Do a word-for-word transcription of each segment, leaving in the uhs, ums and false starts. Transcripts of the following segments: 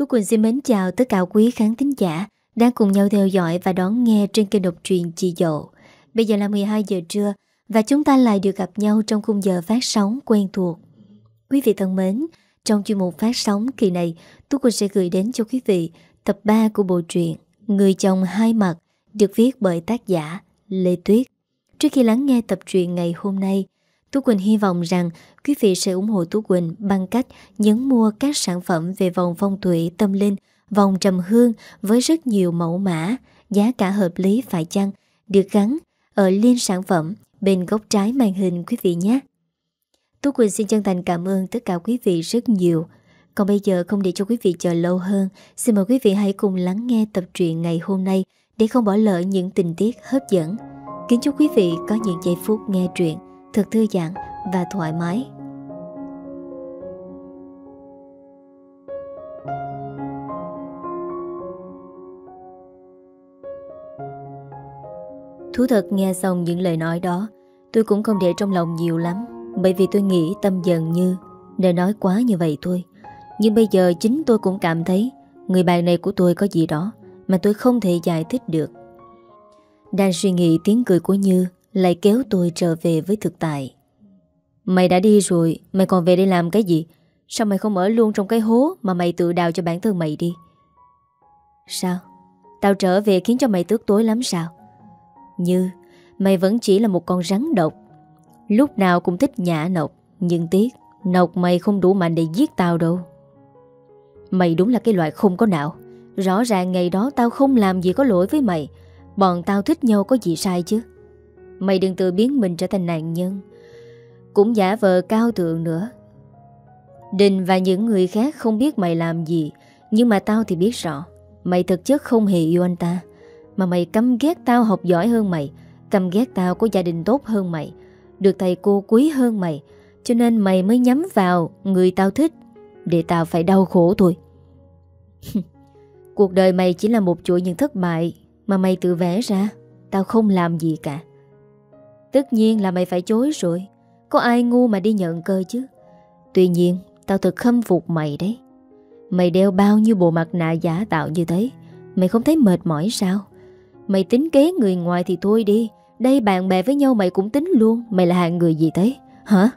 Tú Quỳnh xin mến chào tất cả quý khán thính giả đang cùng nhau theo dõi và đón nghe trên kênh độc truyện Chị Dậu. Bây giờ là mười hai giờ trưa và chúng ta lại được gặp nhau trong khung giờ phát sóng quen thuộc. Quý vị thân mến, trong chuyên mục phát sóng kỳ này, Tú Quỳnh sẽ gửi đến cho quý vị tập ba của bộ truyện Người chồng hai mặt được viết bởi tác giả Lê Tuyết. Trước khi lắng nghe tập truyện ngày hôm nay, Tú Quỳnh hy vọng rằng quý vị sẽ ủng hộ Tú Quỳnh bằng cách nhấn mua các sản phẩm về vòng phong thủy tâm linh, vòng trầm hương với rất nhiều mẫu mã, giá cả hợp lý phải chăng, được gắn ở link sản phẩm bên góc trái màn hình quý vị nhé. Tú Quỳnh xin chân thành cảm ơn tất cả quý vị rất nhiều. Còn bây giờ không để cho quý vị chờ lâu hơn, xin mời quý vị hãy cùng lắng nghe tập truyện ngày hôm nay để không bỏ lỡ những tình tiết hấp dẫn. Kính chúc quý vị có những giây phút nghe truyện thật thư giãn và thoải mái. Thú thật nghe xong những lời nói đó, tôi cũng không để trong lòng nhiều lắm, bởi vì tôi nghĩ Tâm dần như nên nói quá như vậy thôi. Nhưng bây giờ chính tôi cũng cảm thấy người bạn này của tôi có gì đó mà tôi không thể giải thích được. Đang suy nghĩ, tiếng cười của Như lại kéo tôi trở về với thực tại. Mày đã đi rồi, mày còn về đây làm cái gì? Sao mày không ở luôn trong cái hố mà mày tự đào cho bản thân mày đi? Sao? Tao trở về khiến cho mày tức tối lắm sao? Như, mày vẫn chỉ là một con rắn độc, lúc nào cũng thích nhả nọc. Nhưng tiếc, nọc mày không đủ mạnh để giết tao đâu. Mày đúng là cái loại không có não. Rõ ràng ngày đó tao không làm gì có lỗi với mày. Bọn tao thích nhau có gì sai chứ? Mày đừng tự biến mình trở thành nạn nhân, cũng giả vờ cao thượng nữa. Đình và những người khác không biết mày làm gì, nhưng mà tao thì biết rõ. Mày thực chất không hề yêu anh ta, mà mày căm ghét tao học giỏi hơn mày, căm ghét tao có gia đình tốt hơn mày, được thầy cô quý hơn mày. Cho nên mày mới nhắm vào người tao thích để tao phải đau khổ thôi. Cuộc đời mày chỉ là một chuỗi những thất bại mà mày tự vẽ ra. Tao không làm gì cả. Tất nhiên là mày phải chối rồi. Có ai ngu mà đi nhận cơ chứ. Tuy nhiên tao thật khâm phục mày đấy. Mày đeo bao nhiêu bộ mặt nạ giả tạo như thế, mày không thấy mệt mỏi sao? Mày tính kế người ngoài thì thôi đi, đây bạn bè với nhau mày cũng tính luôn. Mày là hạng người gì thế? Hả?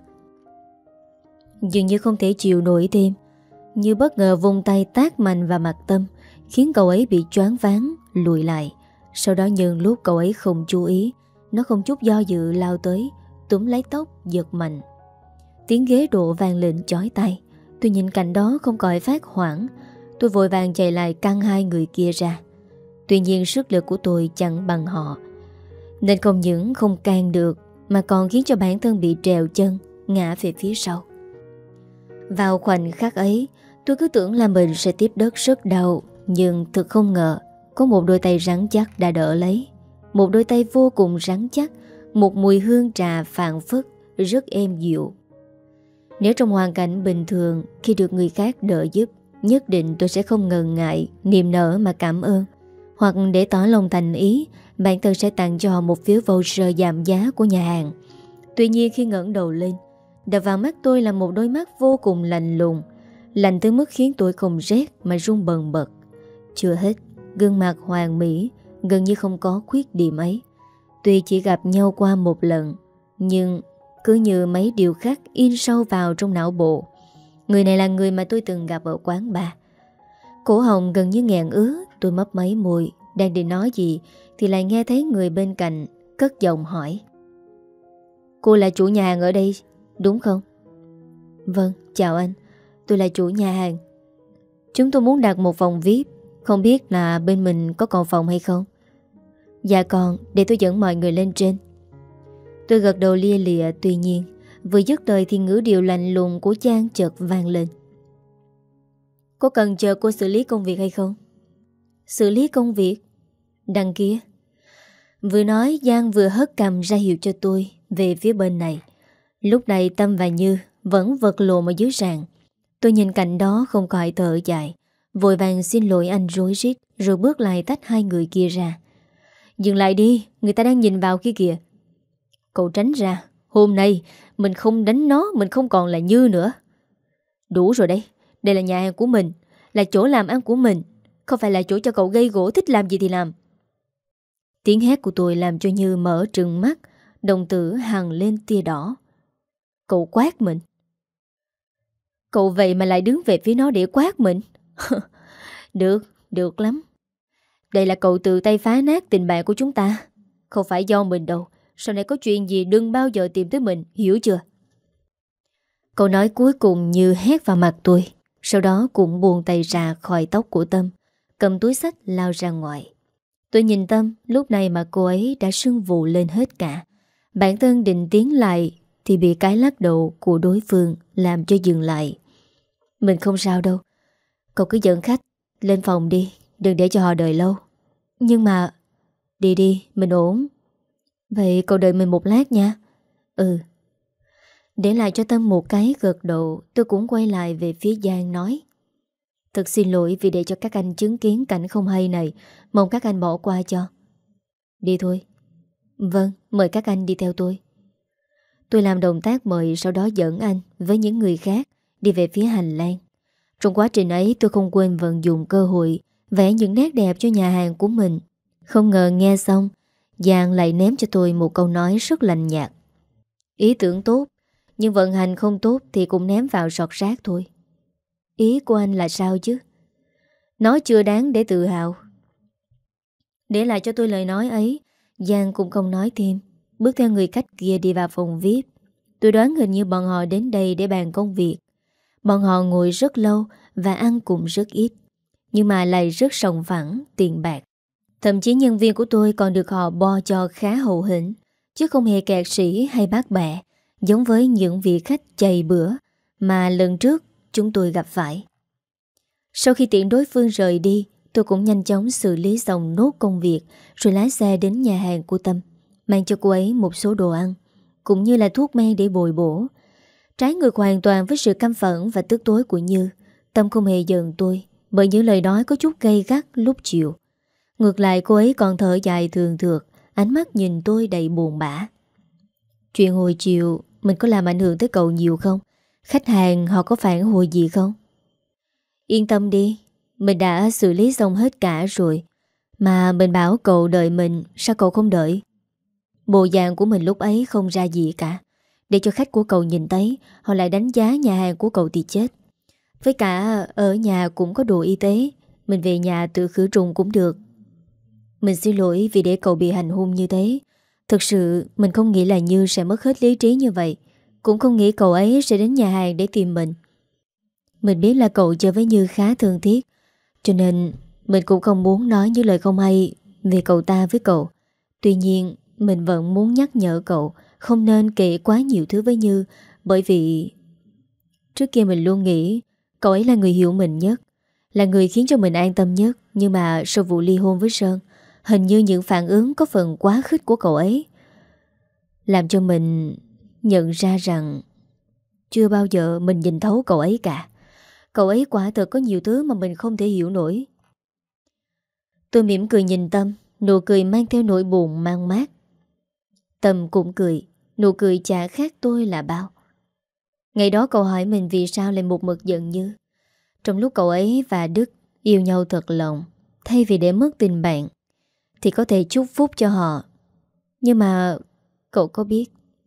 Dường như không thể chịu nổi thêm, Như bất ngờ vung tay tát mạnh vào mặt Tâm, khiến cậu ấy bị choáng váng lùi lại. Sau đó nhân lúc cậu ấy không chú ý, nó không chút do dự lao tới, túm lấy tóc giật mạnh. Tiếng ghế đổ vang lên chói tai. Tôi nhìn cảnh đó không khỏi phát hoảng. Tôi vội vàng chạy lại căng hai người kia ra. Tuy nhiên sức lực của tôi chẳng bằng họ, nên không những không can được mà còn khiến cho bản thân bị trèo chân, ngã về phía sau. Vào khoảnh khắc ấy, tôi cứ tưởng là mình sẽ tiếp đất rất đau. Nhưng thực không ngờ có một đôi tay rắn chắc đã đỡ lấy. Một đôi tay vô cùng rắn chắc, một mùi hương trà phảng phất rất êm dịu. Nếu trong hoàn cảnh bình thường, khi được người khác đỡ giúp, nhất định tôi sẽ không ngần ngại niềm nở mà cảm ơn. Hoặc để tỏ lòng thành ý, bản thân sẽ tặng cho họ một phiếu voucher giảm giá của nhà hàng. Tuy nhiên khi ngẩng đầu lên, đập vào mắt tôi là một đôi mắt vô cùng lạnh lùng, lạnh tới mức khiến tôi không rét mà run bần bật. Chưa hết, gương mặt hoàn mỹ, gần như không có khuyết điểm ấy. Tuy chỉ gặp nhau qua một lần, nhưng cứ như mấy điều khác in sâu vào trong não bộ. Người này là người mà tôi từng gặp ở quán bar. Cổ họng gần như nghẹn ứ. Tôi mấp máy môi, đang định nói gì thì lại nghe thấy người bên cạnh cất giọng hỏi: Cô là chủ nhà hàng ở đây, đúng không? Vâng, chào anh, tôi là chủ nhà hàng. Chúng tôi muốn đặt một phòng vi ai pi, không biết là bên mình có còn phòng hay không? Dạ còn, để tôi dẫn mọi người lên trên. Tôi gật đầu lia lịa. Tuy nhiên vừa dứt lời thì ngữ điệu lạnh lùng của Giang chợt vang lên: Có cần chờ cô xử lý công việc hay không? Xử lý công việc? Đằng kia. Vừa nói Giang vừa hất cằm ra hiệu cho tôi về phía bên này. Lúc này Tâm và Như vẫn vật lộn ở dưới sàn. Tôi nhìn cảnh đó không khỏi thở dài, vội vàng xin lỗi anh rối rít, rồi bước lại tách hai người kia ra. Dừng lại đi, người ta đang nhìn vào kia kìa. Cậu tránh ra. Hôm nay mình không đánh nó, mình không còn là Như nữa. Đủ rồi đây, đây là nhà hàng của mình. là chỗ làm ăn của mình, không phải là chỗ cho cậu gây gổ thích làm gì thì làm. Tiếng hét của tôi làm cho Như mở trừng mắt, đồng tử hằn lên tia đỏ. Cậu quát mình. Cậu vậy mà lại đứng về phía nó để quát mình. Được, được lắm. Đây là cậu tự tay phá nát tình bạn của chúng ta. Không phải do mình đâu. Sau này có chuyện gì đừng bao giờ tìm tới mình, hiểu chưa? Câu nói cuối cùng Như hét vào mặt tôi. Sau đó cũng buông tay ra khỏi tóc của Tâm, cầm túi xách lao ra ngoài. Tôi nhìn Tâm, lúc này mà cô ấy đã sưng vụ lên hết cả. Bản thân định tiến lại thì bị cái lắc đầu của đối phương làm cho dừng lại. Mình không sao đâu. Cậu cứ dẫn khách lên phòng đi, đừng để cho họ đợi lâu. Nhưng mà... Đi đi, mình ổn. Vậy cậu đợi mình một lát nha. Ừ. Để lại cho Tâm một cái gật đầu, tôi cũng quay lại về phía Giang nói: Thật xin lỗi vì để cho các anh chứng kiến cảnh không hay này, mong các anh bỏ qua cho. Đi thôi. Vâng, mời các anh đi theo tôi. Tôi làm động tác mời, sau đó dẫn anh với những người khác đi về phía hành lang. Trong quá trình ấy tôi không quên vận dụng cơ hội vẽ những nét đẹp cho nhà hàng của mình. Không ngờ nghe xong, Giang lại ném cho tôi một câu nói rất lạnh nhạt: Ý tưởng tốt, nhưng vận hành không tốt thì cũng ném vào sọt rác thôi. Ý của anh là sao chứ? Nó chưa đáng để tự hào. Để lại cho tôi lời nói ấy, Giang cũng không nói thêm, bước theo người khách kia đi vào phòng vi ai pi. Tôi đoán hình như bọn họ đến đây để bàn công việc. Bọn họ ngồi rất lâu và ăn cũng rất ít, nhưng mà lại rất sòng phẳng tiền bạc. Thậm chí nhân viên của tôi còn được họ bo cho khá hậu hĩnh, chứ không hề kẹt sĩ hay bát bẹ, giống với những vị khách chày bữa mà lần trước chúng tôi gặp phải. Sau khi tiễn đối phương rời đi, tôi cũng nhanh chóng xử lý xong nốt công việc, rồi lái xe đến nhà hàng của Tâm, mang cho cô ấy một số đồ ăn, cũng như là thuốc men để bồi bổ. Trái ngược hoàn toàn với sự căm phẫn và tức tối của Như, Tâm không hề giận tôi bởi những lời nói có chút gay gắt lúc chiều. Ngược lại cô ấy còn thở dài thường thượt, ánh mắt nhìn tôi đầy buồn bã. Chuyện hồi chiều mình có làm ảnh hưởng tới cậu nhiều không? Khách hàng họ có phản hồi gì không? Yên tâm đi, mình đã xử lý xong hết cả rồi. Mà mình bảo cậu đợi mình, sao cậu không đợi? Bộ dạng của mình lúc ấy không ra gì cả. Để cho khách của cậu nhìn thấy, họ lại đánh giá nhà hàng của cậu thì chết. Với cả ở nhà cũng có đồ y tế, mình về nhà tự khử trùng cũng được. Mình xin lỗi vì để cậu bị hành hung như thế. Thực sự mình không nghĩ là Như sẽ mất hết lý trí như vậy, cũng không nghĩ cậu ấy sẽ đến nhà hàng để tìm mình. Mình biết là cậu chơi với Như khá thương tiếc, cho nên mình cũng không muốn nói những lời không hay về cậu ta với cậu. Tuy nhiên mình vẫn muốn nhắc nhở cậu không nên kể quá nhiều thứ với Như, bởi vì trước kia mình luôn nghĩ cậu ấy là người hiểu mình nhất, là người khiến cho mình an tâm nhất. Nhưng mà sau vụ ly hôn với Sơn, hình như những phản ứng có phần quá khích của cậu ấy làm cho mình nhận ra rằng chưa bao giờ mình nhìn thấu cậu ấy cả. Cậu ấy quả thật có nhiều thứ mà mình không thể hiểu nổi. Tôi mỉm cười nhìn Tâm, nụ cười mang theo nỗi buồn mang mát. Tâm cũng cười, nụ cười chả khác tôi là bao. Ngày đó cậu hỏi mình vì sao lại một mực giận Như. Trong lúc cậu ấy và Đức yêu nhau thật lòng, thay vì để mất tình bạn thì có thể chúc phúc cho họ. Nhưng mà cậu có biết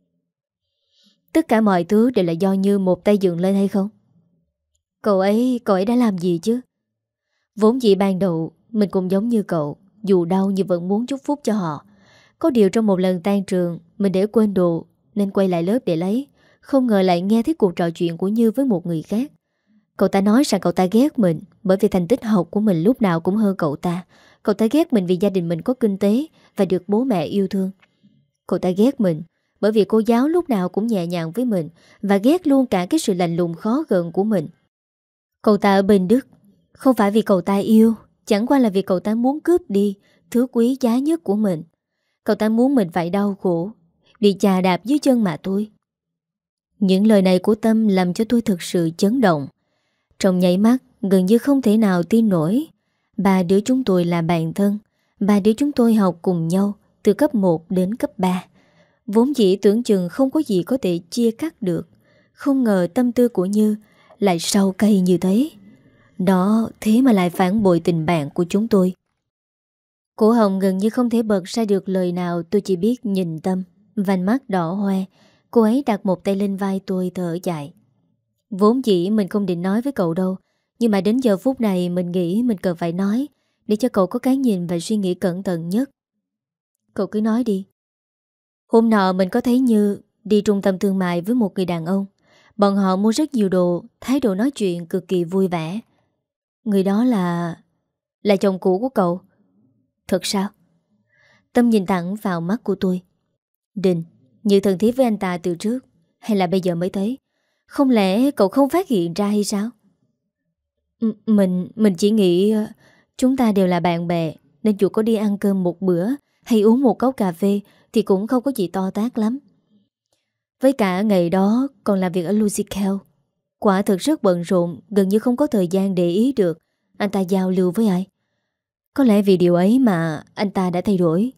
tất cả mọi thứ đều là do Như một tay dựng lên hay không? Cậu ấy, cậu ấy đã làm gì chứ? Vốn dĩ ban đầu mình cũng giống như cậu, dù đau nhưng vẫn muốn chúc phúc cho họ. Có điều trong một lần tan trường, mình để quên đồ nên quay lại lớp để lấy. Không ngờ lại nghe thấy cuộc trò chuyện của Như với một người khác. Cậu ta nói rằng cậu ta ghét mình bởi vì thành tích học của mình lúc nào cũng hơn cậu ta. Cậu ta ghét mình vì gia đình mình có kinh tế và được bố mẹ yêu thương. Cậu ta ghét mình bởi vì cô giáo lúc nào cũng nhẹ nhàng với mình, và ghét luôn cả cái sự lạnh lùng khó gần của mình. Cậu ta ở bên Đức không phải vì cậu ta yêu, chẳng qua là vì cậu ta muốn cướp đi thứ quý giá nhất của mình. Cậu ta muốn mình phải đau khổ, bị chà đạp dưới chân mà thôi. Những lời này của Tâm làm cho tôi thực sự chấn động. Trong nháy mắt gần như không thể nào tin nổi. Ba đứa chúng tôi là bạn thân. Ba đứa chúng tôi học cùng nhau từ cấp một đến cấp ba. Vốn dĩ tưởng chừng không có gì có thể chia cắt được. Không ngờ tâm tư của Như lại sâu cay như thế. Đó thế mà lại phản bội tình bạn của chúng tôi. Cổ họng gần như không thể bật ra được lời nào. Tôi chỉ biết nhìn Tâm, vành mắt đỏ hoe. Cô ấy đặt một tay lên vai tôi thở dài. Vốn dĩ mình không định nói với cậu đâu, nhưng mà đến giờ phút này mình nghĩ mình cần phải nói, để cho cậu có cái nhìn và suy nghĩ cẩn thận nhất. Cậu cứ nói đi. Hôm nọ mình có thấy Như đi trung tâm thương mại với một người đàn ông. Bọn họ mua rất nhiều đồ, thái độ nói chuyện cực kỳ vui vẻ. Người đó là... là chồng cũ của cậu. Thật sao? Tâm nhìn thẳng vào mắt của tôi. Đình, Như thân thiết với anh ta từ trước, hay là bây giờ mới thấy? Không lẽ cậu không phát hiện ra hay sao? M- Mình mình chỉ nghĩ uh, chúng ta đều là bạn bè, nên dù có đi ăn cơm một bữa hay uống một cốc cà phê thì cũng không có gì to tát lắm. Với cả ngày đó còn làm việc ở Lucy Kell, quả thực rất bận rộn, gần như không có thời gian để ý được anh ta giao lưu với ai. Có lẽ vì điều ấy mà anh ta đã thay đổi.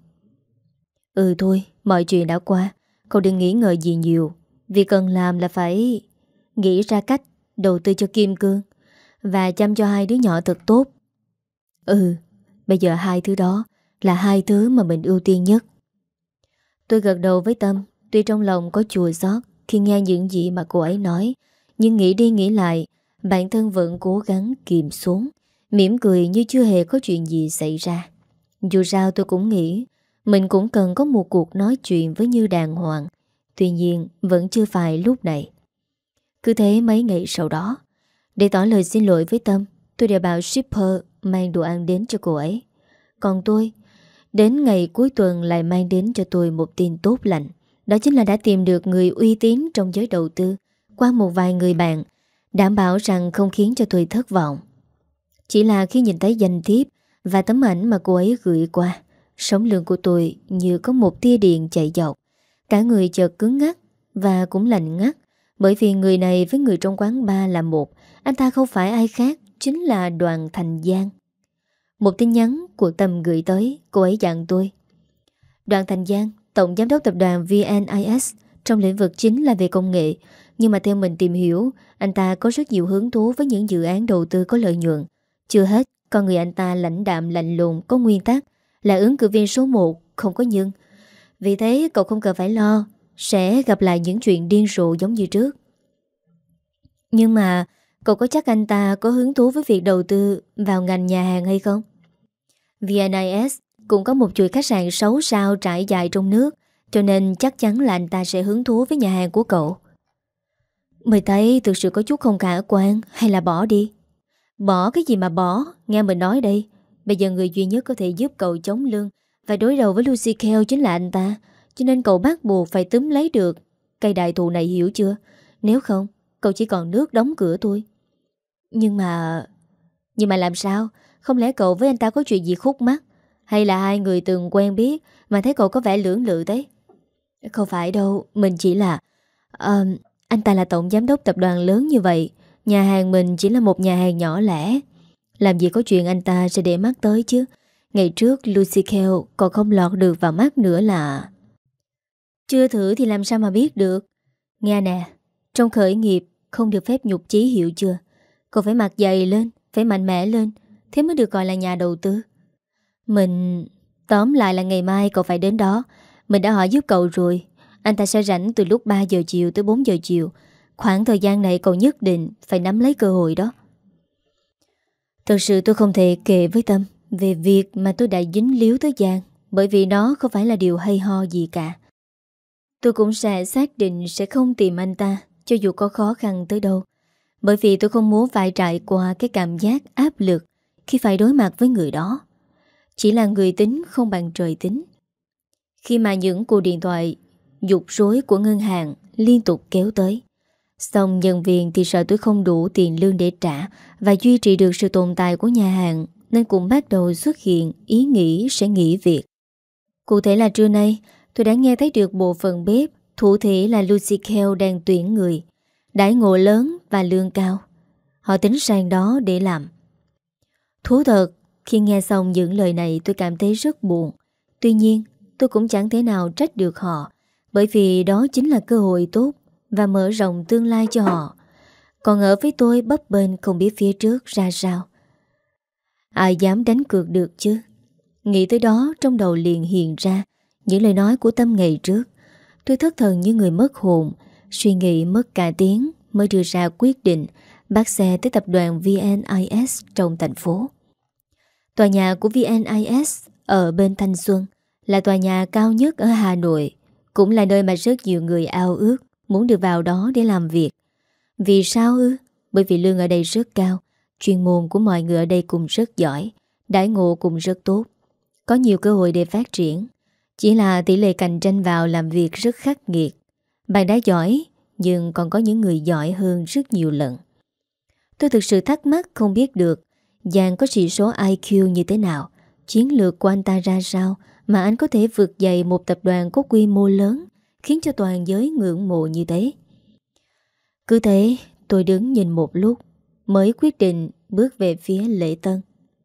Ừ thôi, mọi chuyện đã qua, cậu đừng nghĩ ngợi gì nhiều. Việc cần làm là phải nghĩ ra cách đầu tư cho Kim Cương và chăm cho hai đứa nhỏ thật tốt. Ừ, bây giờ hai thứ đó là hai thứ mà mình ưu tiên nhất. Tôi gật đầu với Tâm, tuy trong lòng có chua xót khi nghe những gì mà cô ấy nói, nhưng nghĩ đi nghĩ lại, bản thân vẫn cố gắng kìm xuống, mỉm cười như chưa hề có chuyện gì xảy ra. Dù sao tôi cũng nghĩ mình cũng cần có một cuộc nói chuyện với Như đàng hoàng. Tuy nhiên vẫn chưa phải lúc này. Cứ thế mấy ngày sau đó, để tỏ lời xin lỗi với Tâm, tôi đã bảo shipper mang đồ ăn đến cho cô ấy. Còn tôi, đến ngày cuối tuần lại mang đến cho tôi một tin tốt lành. Đó chính là đã tìm được người uy tín trong giới đầu tư qua một vài người bạn, đảm bảo rằng không khiến cho tôi thất vọng. Chỉ là khi nhìn thấy danh thiếp và tấm ảnh mà cô ấy gửi qua, sống lưng của tôi như có một tia điện chạy dọc. Cả người chợt cứng ngắc và cũng lạnh ngắt, bởi vì người này với người trong quán bar là một. Anh ta không phải ai khác, chính là Đoàn Thành Giang. Một tin nhắn của Tâm gửi tới, cô ấy dặn tôi: Đoàn Thành Giang, tổng giám đốc tập đoàn vê en i ét, trong lĩnh vực chính là về công nghệ. Nhưng mà theo mình tìm hiểu, anh ta có rất nhiều hứng thú với những dự án đầu tư có lợi nhuận. Chưa hết, con người anh ta lãnh đạm lạnh lùng, có nguyên tắc, là ứng cử viên số một, không có nhưng. Vì thế cậu không cần phải lo sẽ gặp lại những chuyện điên rồ giống như trước. Nhưng mà cậu có chắc anh ta có hứng thú với việc đầu tư vào ngành nhà hàng hay không? vê en i ét cũng có một chuỗi khách sạn sáu sao trải dài trong nước, cho nên chắc chắn là anh ta sẽ hứng thú với nhà hàng của cậu. Mày thấy thực sự có chút không khả quan, hay là bỏ đi? Bỏ cái gì mà bỏ, nghe mình nói đây. Bây giờ người duy nhất có thể giúp cậu chống lưng và đối đầu với Lucy Kell chính là anh ta. Cho nên cậu bắt buộc phải túm lấy được cây đại thụ này, hiểu chưa? Nếu không, cậu chỉ còn nước đóng cửa thôi. Nhưng mà... Nhưng mà làm sao? Không lẽ cậu với anh ta có chuyện gì khúc mắc? Hay là hai người từng quen biết mà thấy cậu có vẻ lưỡng lự thế? Không phải đâu, mình chỉ là... Uh, anh ta là tổng giám đốc tập đoàn lớn như vậy, nhà hàng mình chỉ là một nhà hàng nhỏ lẻ. Làm gì có chuyện anh ta sẽ để mắt tới chứ. Ngày trước Lucy Kell còn không lọt được vào mắt nữa là... Chưa thử thì làm sao mà biết được. Nghe nè, trong khởi nghiệp không được phép nhục chí, hiểu chưa? Cậu phải mặc dày lên, phải mạnh mẽ lên, thế mới được gọi là nhà đầu tư. Mình... Tóm lại là ngày mai cậu phải đến đó. Mình đã hỏi giúp cậu rồi. Anh ta sẽ rảnh từ lúc ba giờ chiều tới bốn giờ chiều. Khoảng thời gian này cậu nhất định phải nắm lấy cơ hội đó. Thật sự tôi không thể kể với Tâm về việc mà tôi đã dính líu tới Giang, bởi vì nó không phải là điều hay ho gì cả. Tôi cũng sẽ xác định sẽ không tìm anh ta, cho dù có khó khăn tới đâu, bởi vì tôi không muốn phải trải qua cái cảm giác áp lực khi phải đối mặt với người đó. Chỉ là người tính không bằng trời tính. Khi mà những cuộc điện thoại giục rối của ngân hàng liên tục kéo tới, xong nhân viên thì sợ tôi không đủ tiền lương để trả và duy trì được sự tồn tại của nhà hàng, nên cũng bắt đầu xuất hiện ý nghĩ sẽ nghỉ việc. Cụ thể là trưa nay tôi đã nghe thấy được bộ phận bếp, thủ thể là Lucy Kell đang tuyển người, đãi ngộ lớn và lương cao. Họ tính sang đó để làm. Thú thật, khi nghe xong những lời này tôi cảm thấy rất buồn. Tuy nhiên tôi cũng chẳng thể nào trách được họ, bởi vì đó chính là cơ hội tốt và mở rộng tương lai cho họ. Còn ở với tôi bấp bênh không biết phía trước ra sao. Ai dám đánh cược được chứ? Nghĩ tới đó trong đầu liền hiện ra những lời nói của Tâm ngày trước. Tôi thất thần như người mất hồn, suy nghĩ mất cả tiếng mới đưa ra quyết định bắt xe tới tập đoàn vê en i ét trong thành phố. Tòa nhà của vê en i ét ở bên Thanh Xuân là tòa nhà cao nhất ở Hà Nội, cũng là nơi mà rất nhiều người ao ước muốn được vào đó để làm việc. Vì sao ư? Bởi vì lương ở đây rất cao, chuyên môn của mọi người ở đây cũng rất giỏi, đãi ngộ cũng rất tốt, có nhiều cơ hội để phát triển. Chỉ là tỷ lệ cạnh tranh vào làm việc rất khắc nghiệt. Bạn đã giỏi, nhưng còn có những người giỏi hơn rất nhiều lần. Tôi thực sự thắc mắc không biết được Giang có chỉ số i kiu như thế nào, chiến lược của anh ta ra sao mà anh có thể vượt dậy một tập đoàn có quy mô lớn, khiến cho toàn giới ngưỡng mộ như thế. Cứ thế tôi đứng nhìn một lúc mới quyết định bước về phía lễ tân.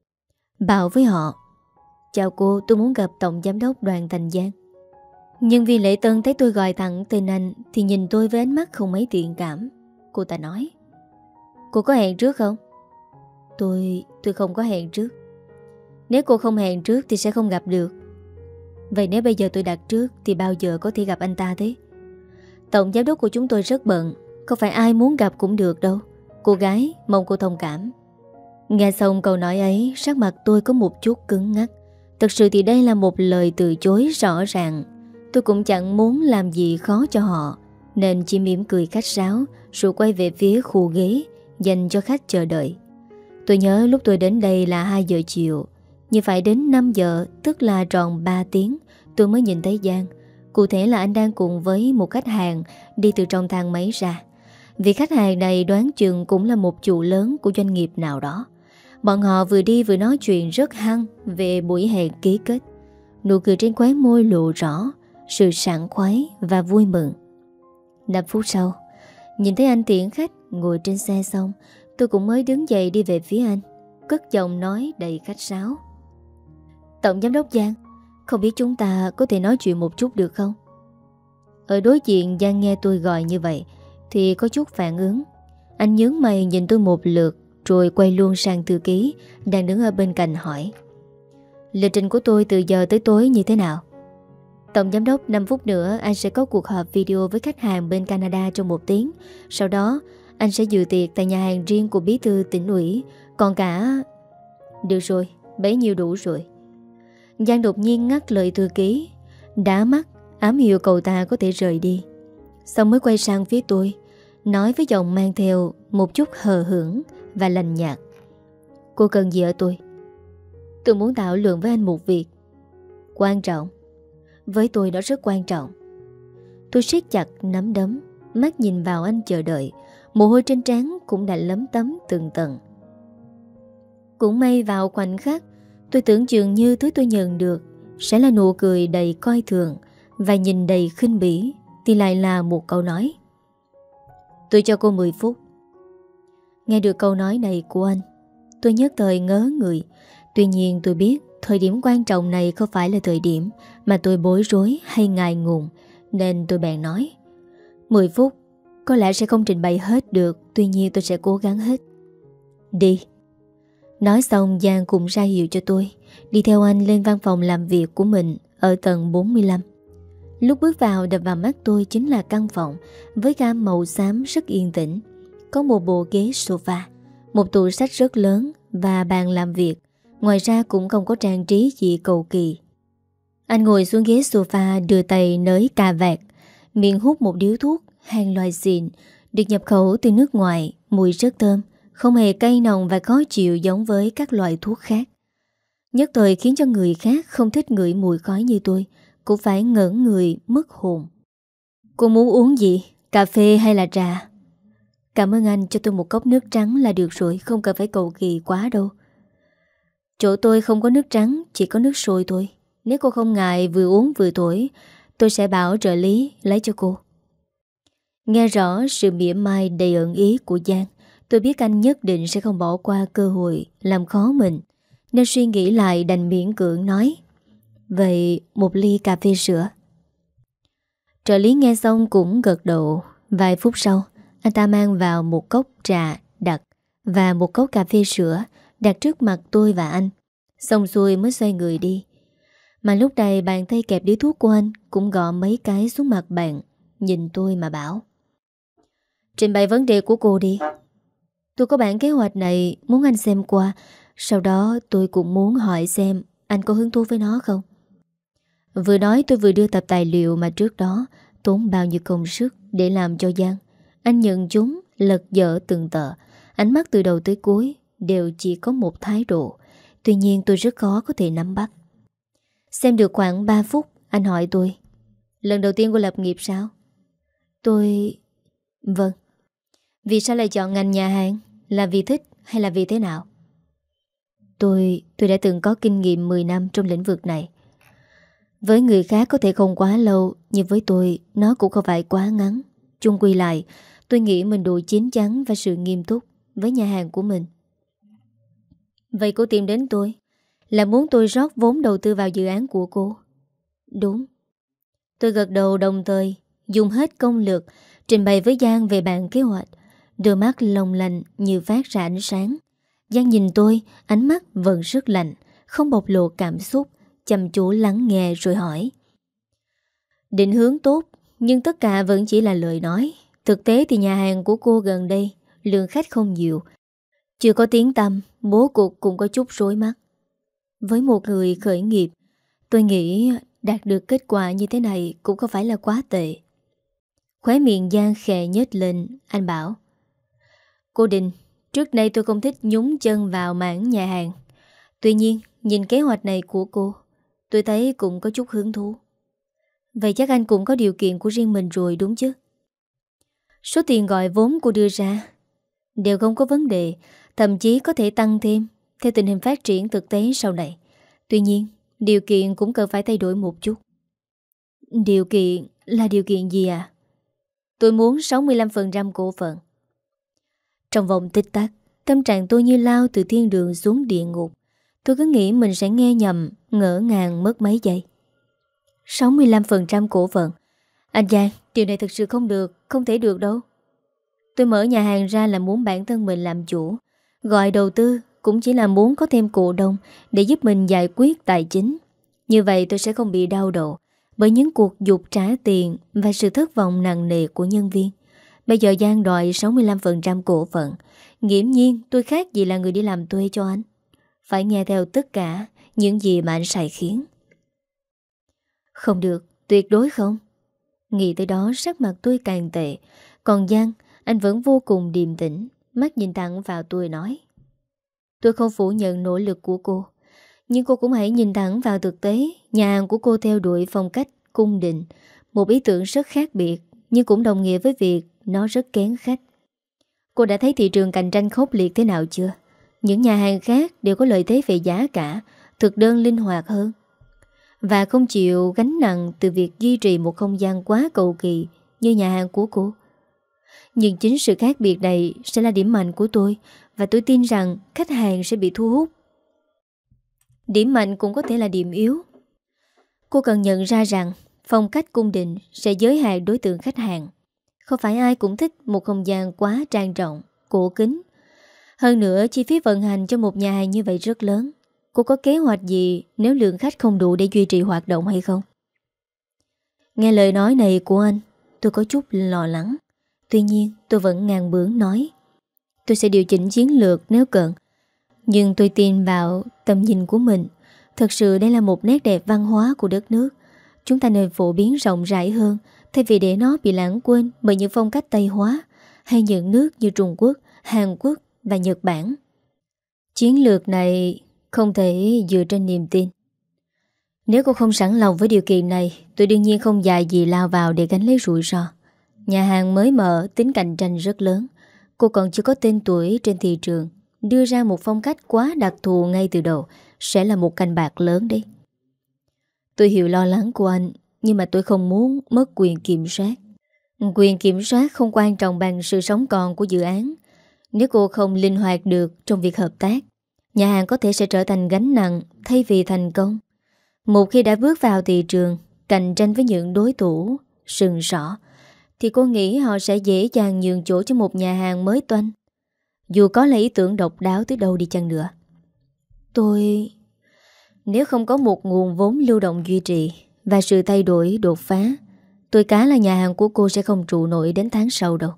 Bảo với họ: chào cô, tôi muốn gặp Tổng Giám đốc Đoàn Thành Giang. Nhân viên lễ tân thấy tôi gọi thẳng tên anh thì nhìn tôi với ánh mắt không mấy thiện cảm. Cô ta nói: cô có hẹn trước không? Tôi... tôi không có hẹn trước. Nếu cô không hẹn trước thì sẽ không gặp được. Vậy nếu bây giờ tôi đặt trước thì bao giờ có thể gặp anh ta thế? Tổng giám đốc của chúng tôi rất bận, không phải ai muốn gặp cũng được đâu. Cô gái, mong cô thông cảm. Nghe xong câu nói ấy, sắc mặt tôi có một chút cứng ngắc. Thực sự thì đây là một lời từ chối rõ ràng. Tôi cũng chẳng muốn làm gì khó cho họ, nên chỉ mỉm cười khách sáo rồi quay về phía khu ghế dành cho khách chờ đợi. Tôi nhớ lúc tôi đến đây là hai giờ chiều, nhưng phải đến năm giờ, tức là tròn ba tiếng, tôi mới nhìn thấy Giang. Cụ thể là anh đang cùng với một khách hàng đi từ trong thang máy ra. Vì khách hàng này đoán chừng cũng là một chủ lớn của doanh nghiệp nào đó. Bọn họ vừa đi vừa nói chuyện rất hăng về buổi hẹn ký kết. Nụ cười trên khóe môi lộ rõ sự sảng khoái và vui mừng. Năm phút sau, nhìn thấy anh tiễn khách ngồi trên xe xong, tôi cũng mới đứng dậy đi về phía anh, cất giọng nói đầy khách sáo: Tổng giám đốc Giang, không biết chúng ta có thể nói chuyện một chút được không? Ở đối diện Giang nghe tôi gọi như vậy thì có chút phản ứng. Anh nhướng mày nhìn tôi một lượt rồi quay luôn sang thư ký đang đứng ở bên cạnh hỏi: lịch trình của tôi từ giờ tới tối như thế nào? Tổng giám đốc, năm phút nữa anh sẽ có cuộc họp video với khách hàng bên Canada trong một tiếng. Sau đó anh sẽ dự tiệc tại nhà hàng riêng của bí thư tỉnh ủy. Còn cả... Được rồi, bấy nhiêu đủ rồi. Giang đột nhiên ngắt lời thư ký, đá mắt ám hiệu cậu ta có thể rời đi. Xong mới quay sang phía tôi, nói với giọng mang theo một chút hờ hững và lạnh nhạt: cô cần gì ở tôi? Tôi muốn thảo luận với anh một việc quan trọng. Với tôi đó rất quan trọng. Tôi siết chặt nắm đấm, mắt nhìn vào anh chờ đợi. Mồ hôi trên trán cũng đã lấm tấm từng tầng. Cũng may vào khoảnh khắc tôi tưởng chừng như thứ tôi nhận được sẽ là nụ cười đầy coi thường và nhìn đầy khinh bỉ, thì lại là một câu nói: tôi cho cô mười phút. Nghe được câu nói này của anh, tôi nhất thời ngớ người. Tuy nhiên tôi biết thời điểm quan trọng này không phải là thời điểm mà tôi bối rối hay ngại ngùng, nên tôi bèn nói: mười phút có lẽ sẽ không trình bày hết được, tuy nhiên tôi sẽ cố gắng hết. Đi. Nói xong Giang cũng ra hiệu cho tôi đi theo anh lên văn phòng làm việc của mình ở tầng bốn mươi lăm. Lúc bước vào, đập vào mắt tôi chính là căn phòng với gam màu xám rất yên tĩnh. Có một bộ ghế sofa, một tủ sách rất lớn và bàn làm việc. Ngoài ra cũng không có trang trí gì cầu kỳ. Anh ngồi xuống ghế sofa, đưa tay nới cà vạt, miệng hút một điếu thuốc hàng loài xịn được nhập khẩu từ nước ngoài, mùi rất thơm, không hề cay nồng và khó chịu giống với các loại thuốc khác. Nhất thời khiến cho người khác không thích ngửi mùi khói như tôi cũng phải ngẩn người mất hồn. Cô muốn uống gì? Cà phê hay là trà? Cảm ơn anh, cho tôi một cốc nước trắng là được rồi, không cần phải cầu kỳ quá đâu. Chỗ tôi không có nước trắng, chỉ có nước sôi thôi. Nếu cô không ngại vừa uống vừa thổi, tôi sẽ bảo trợ lý lấy cho cô. Nghe rõ sự mỉa mai đầy ẩn ý của Giang, tôi biết anh nhất định sẽ không bỏ qua cơ hội làm khó mình, nên suy nghĩ lại đành miễn cưỡng nói: vậy một ly cà phê sữa. Trợ lý nghe xong cũng gật đầu. Vài phút sau, anh ta mang vào một cốc trà đặc và một cốc cà phê sữa đặt trước mặt tôi và anh. Xong xuôi mới xoay người đi. Mà lúc này bàn tay kẹp điếu thuốc của anh cũng gõ mấy cái xuống mặt bạn, nhìn tôi mà bảo: "Trình bày vấn đề của cô đi. Tôi có bản kế hoạch này muốn anh xem qua. Sau đó tôi cũng muốn hỏi xem anh có hứng thú với nó không." Vừa nói tôi vừa đưa tập tài liệu mà trước đó tốn bao nhiêu công sức để làm cho Giang. Anh nhận chúng, lật dở từng tờ. Ánh mắt từ đầu tới cuối đều chỉ có một thái độ. Tuy nhiên tôi rất khó có thể nắm bắt. Xem được khoảng ba phút, anh hỏi tôi: "Lần đầu tiên cô lập nghiệp sao?" Tôi... Vâng. "Vì sao lại chọn ngành nhà hàng? Là vì thích hay là vì thế nào?" Tôi... Tôi đã từng có kinh nghiệm mười năm trong lĩnh vực này. Với người khác có thể không quá lâu, nhưng với tôi nó cũng không phải quá ngắn. Chung quy lại, tôi nghĩ mình đủ chín chắn và sự nghiêm túc với nhà hàng của mình. "Vậy cô tìm đến tôi là muốn tôi rót vốn đầu tư vào dự án của cô?" "Đúng." Tôi gật đầu đồng thời dùng hết công lực trình bày với Giang về bản kế hoạch. Đôi mắt long lanh như phát ra ánh sáng. Giang nhìn tôi, ánh mắt vẫn rất lạnh, không bộc lộ cảm xúc, chăm chú lắng nghe rồi hỏi: "Định hướng tốt, nhưng tất cả vẫn chỉ là lời nói. Thực tế thì nhà hàng của cô gần đây lượng khách không nhiều, chưa có tiếng tăm, bố cục cũng có chút rối mắt. Với một người khởi nghiệp, tôi nghĩ đạt được kết quả như thế này cũng không phải là quá tệ." Khóe miệng Giang khẽ nhếch lên, anh bảo: "Cô Đình, trước đây tôi không thích nhúng chân vào mảng nhà hàng. Tuy nhiên, nhìn kế hoạch này của cô, tôi thấy cũng có chút hứng thú. Vậy chắc anh cũng có điều kiện của riêng mình rồi đúng chứ?" Số tiền gọi vốn cô đưa ra đều không có vấn đề, thậm chí có thể tăng thêm theo tình hình phát triển thực tế sau này. Tuy nhiên, điều kiện cũng cần phải thay đổi một chút." "Điều kiện là điều kiện gì à?" "Tôi muốn sáu mươi lăm phần trăm cổ phần." Trong vòng tích tắc, tâm trạng tôi như lao từ thiên đường xuống địa ngục. Tôi cứ nghĩ mình sẽ nghe nhầm, ngỡ ngàng mất mấy giây. sáu mươi lăm phần trăm cổ phần? Anh Giang, điều này thực sự không được, không thể được đâu. Tôi mở nhà hàng ra là muốn bản thân mình làm chủ. Gọi đầu tư cũng chỉ là muốn có thêm cổ đông để giúp mình giải quyết tài chính. Như vậy tôi sẽ không bị đau đầu bởi những cuộc giục trả tiền và sự thất vọng nặng nề của nhân viên. Bây giờ Giang đòi sáu mươi lăm phần trăm cổ phần. Nghiễm nhiên tôi khác gì là người đi làm thuê cho anh, phải nghe theo tất cả những gì mà anh sai khiến. Không được, tuyệt đối không. Nghĩ tới đó sắc mặt tôi càng tệ. Còn Giang, anh vẫn vô cùng điềm tĩnh, mắt nhìn thẳng vào tôi nói: "Tôi không phủ nhận nỗ lực của cô, nhưng cô cũng hãy nhìn thẳng vào thực tế. Nhà hàng của cô theo đuổi phong cách cung đình, một ý tưởng rất khác biệt, nhưng cũng đồng nghĩa với việc nó rất kén khách. Cô đã thấy thị trường cạnh tranh khốc liệt thế nào chưa? Những nhà hàng khác đều có lợi thế về giá cả, thực đơn linh hoạt hơn, và không chịu gánh nặng từ việc duy trì một không gian quá cầu kỳ như nhà hàng của cô. Nhưng chính sự khác biệt này sẽ là điểm mạnh của tôi, và tôi tin rằng khách hàng sẽ bị thu hút. Điểm mạnh cũng có thể là điểm yếu. Cô cần nhận ra rằng phong cách cung đình sẽ giới hạn đối tượng khách hàng. Không phải ai cũng thích một không gian quá trang trọng, cổ kính. Hơn nữa, chi phí vận hành cho một nhà hàng như vậy rất lớn. Cô có kế hoạch gì nếu lượng khách không đủ để duy trì hoạt động hay không?" Nghe lời nói này của anh, tôi có chút lo lắng. Tuy nhiên tôi vẫn ngang bướng nói: "Tôi sẽ điều chỉnh chiến lược nếu cần. Nhưng tôi tin vào tầm nhìn của mình. Thật sự đây là một nét đẹp văn hóa của đất nước. Chúng ta nên phổ biến rộng rãi hơn, thay vì để nó bị lãng quên bởi những phong cách Tây hóa hay những nước như Trung Quốc, Hàn Quốc và Nhật Bản. Chiến lược này không thể dựa trên niềm tin. Nếu cô không sẵn lòng với điều kiện này, tôi đương nhiên không dại gì lao vào để gánh lấy rủi ro. Nhà hàng mới mở, tính cạnh tranh rất lớn. Cô còn chưa có tên tuổi trên thị trường. Đưa ra một phong cách quá đặc thù ngay từ đầu sẽ là một canh bạc lớn đấy." Tôi hiểu lo lắng của anh, nhưng mà tôi không muốn mất quyền kiểm soát. Quyền kiểm soát không quan trọng bằng sự sống còn của dự án. Nếu cô không linh hoạt được trong việc hợp tác, nhà hàng có thể sẽ trở thành gánh nặng thay vì thành công. Một khi đã bước vào thị trường, cạnh tranh với những đối thủ sừng sỏ, thì cô nghĩ họ sẽ dễ dàng nhường chỗ cho một nhà hàng mới toanh, dù có là ý tưởng độc đáo tới đâu đi chăng nữa. Tôi... Nếu không có một nguồn vốn lưu động duy trì và sự thay đổi đột phá, tôi cá là nhà hàng của cô sẽ không trụ nổi đến tháng sau đâu.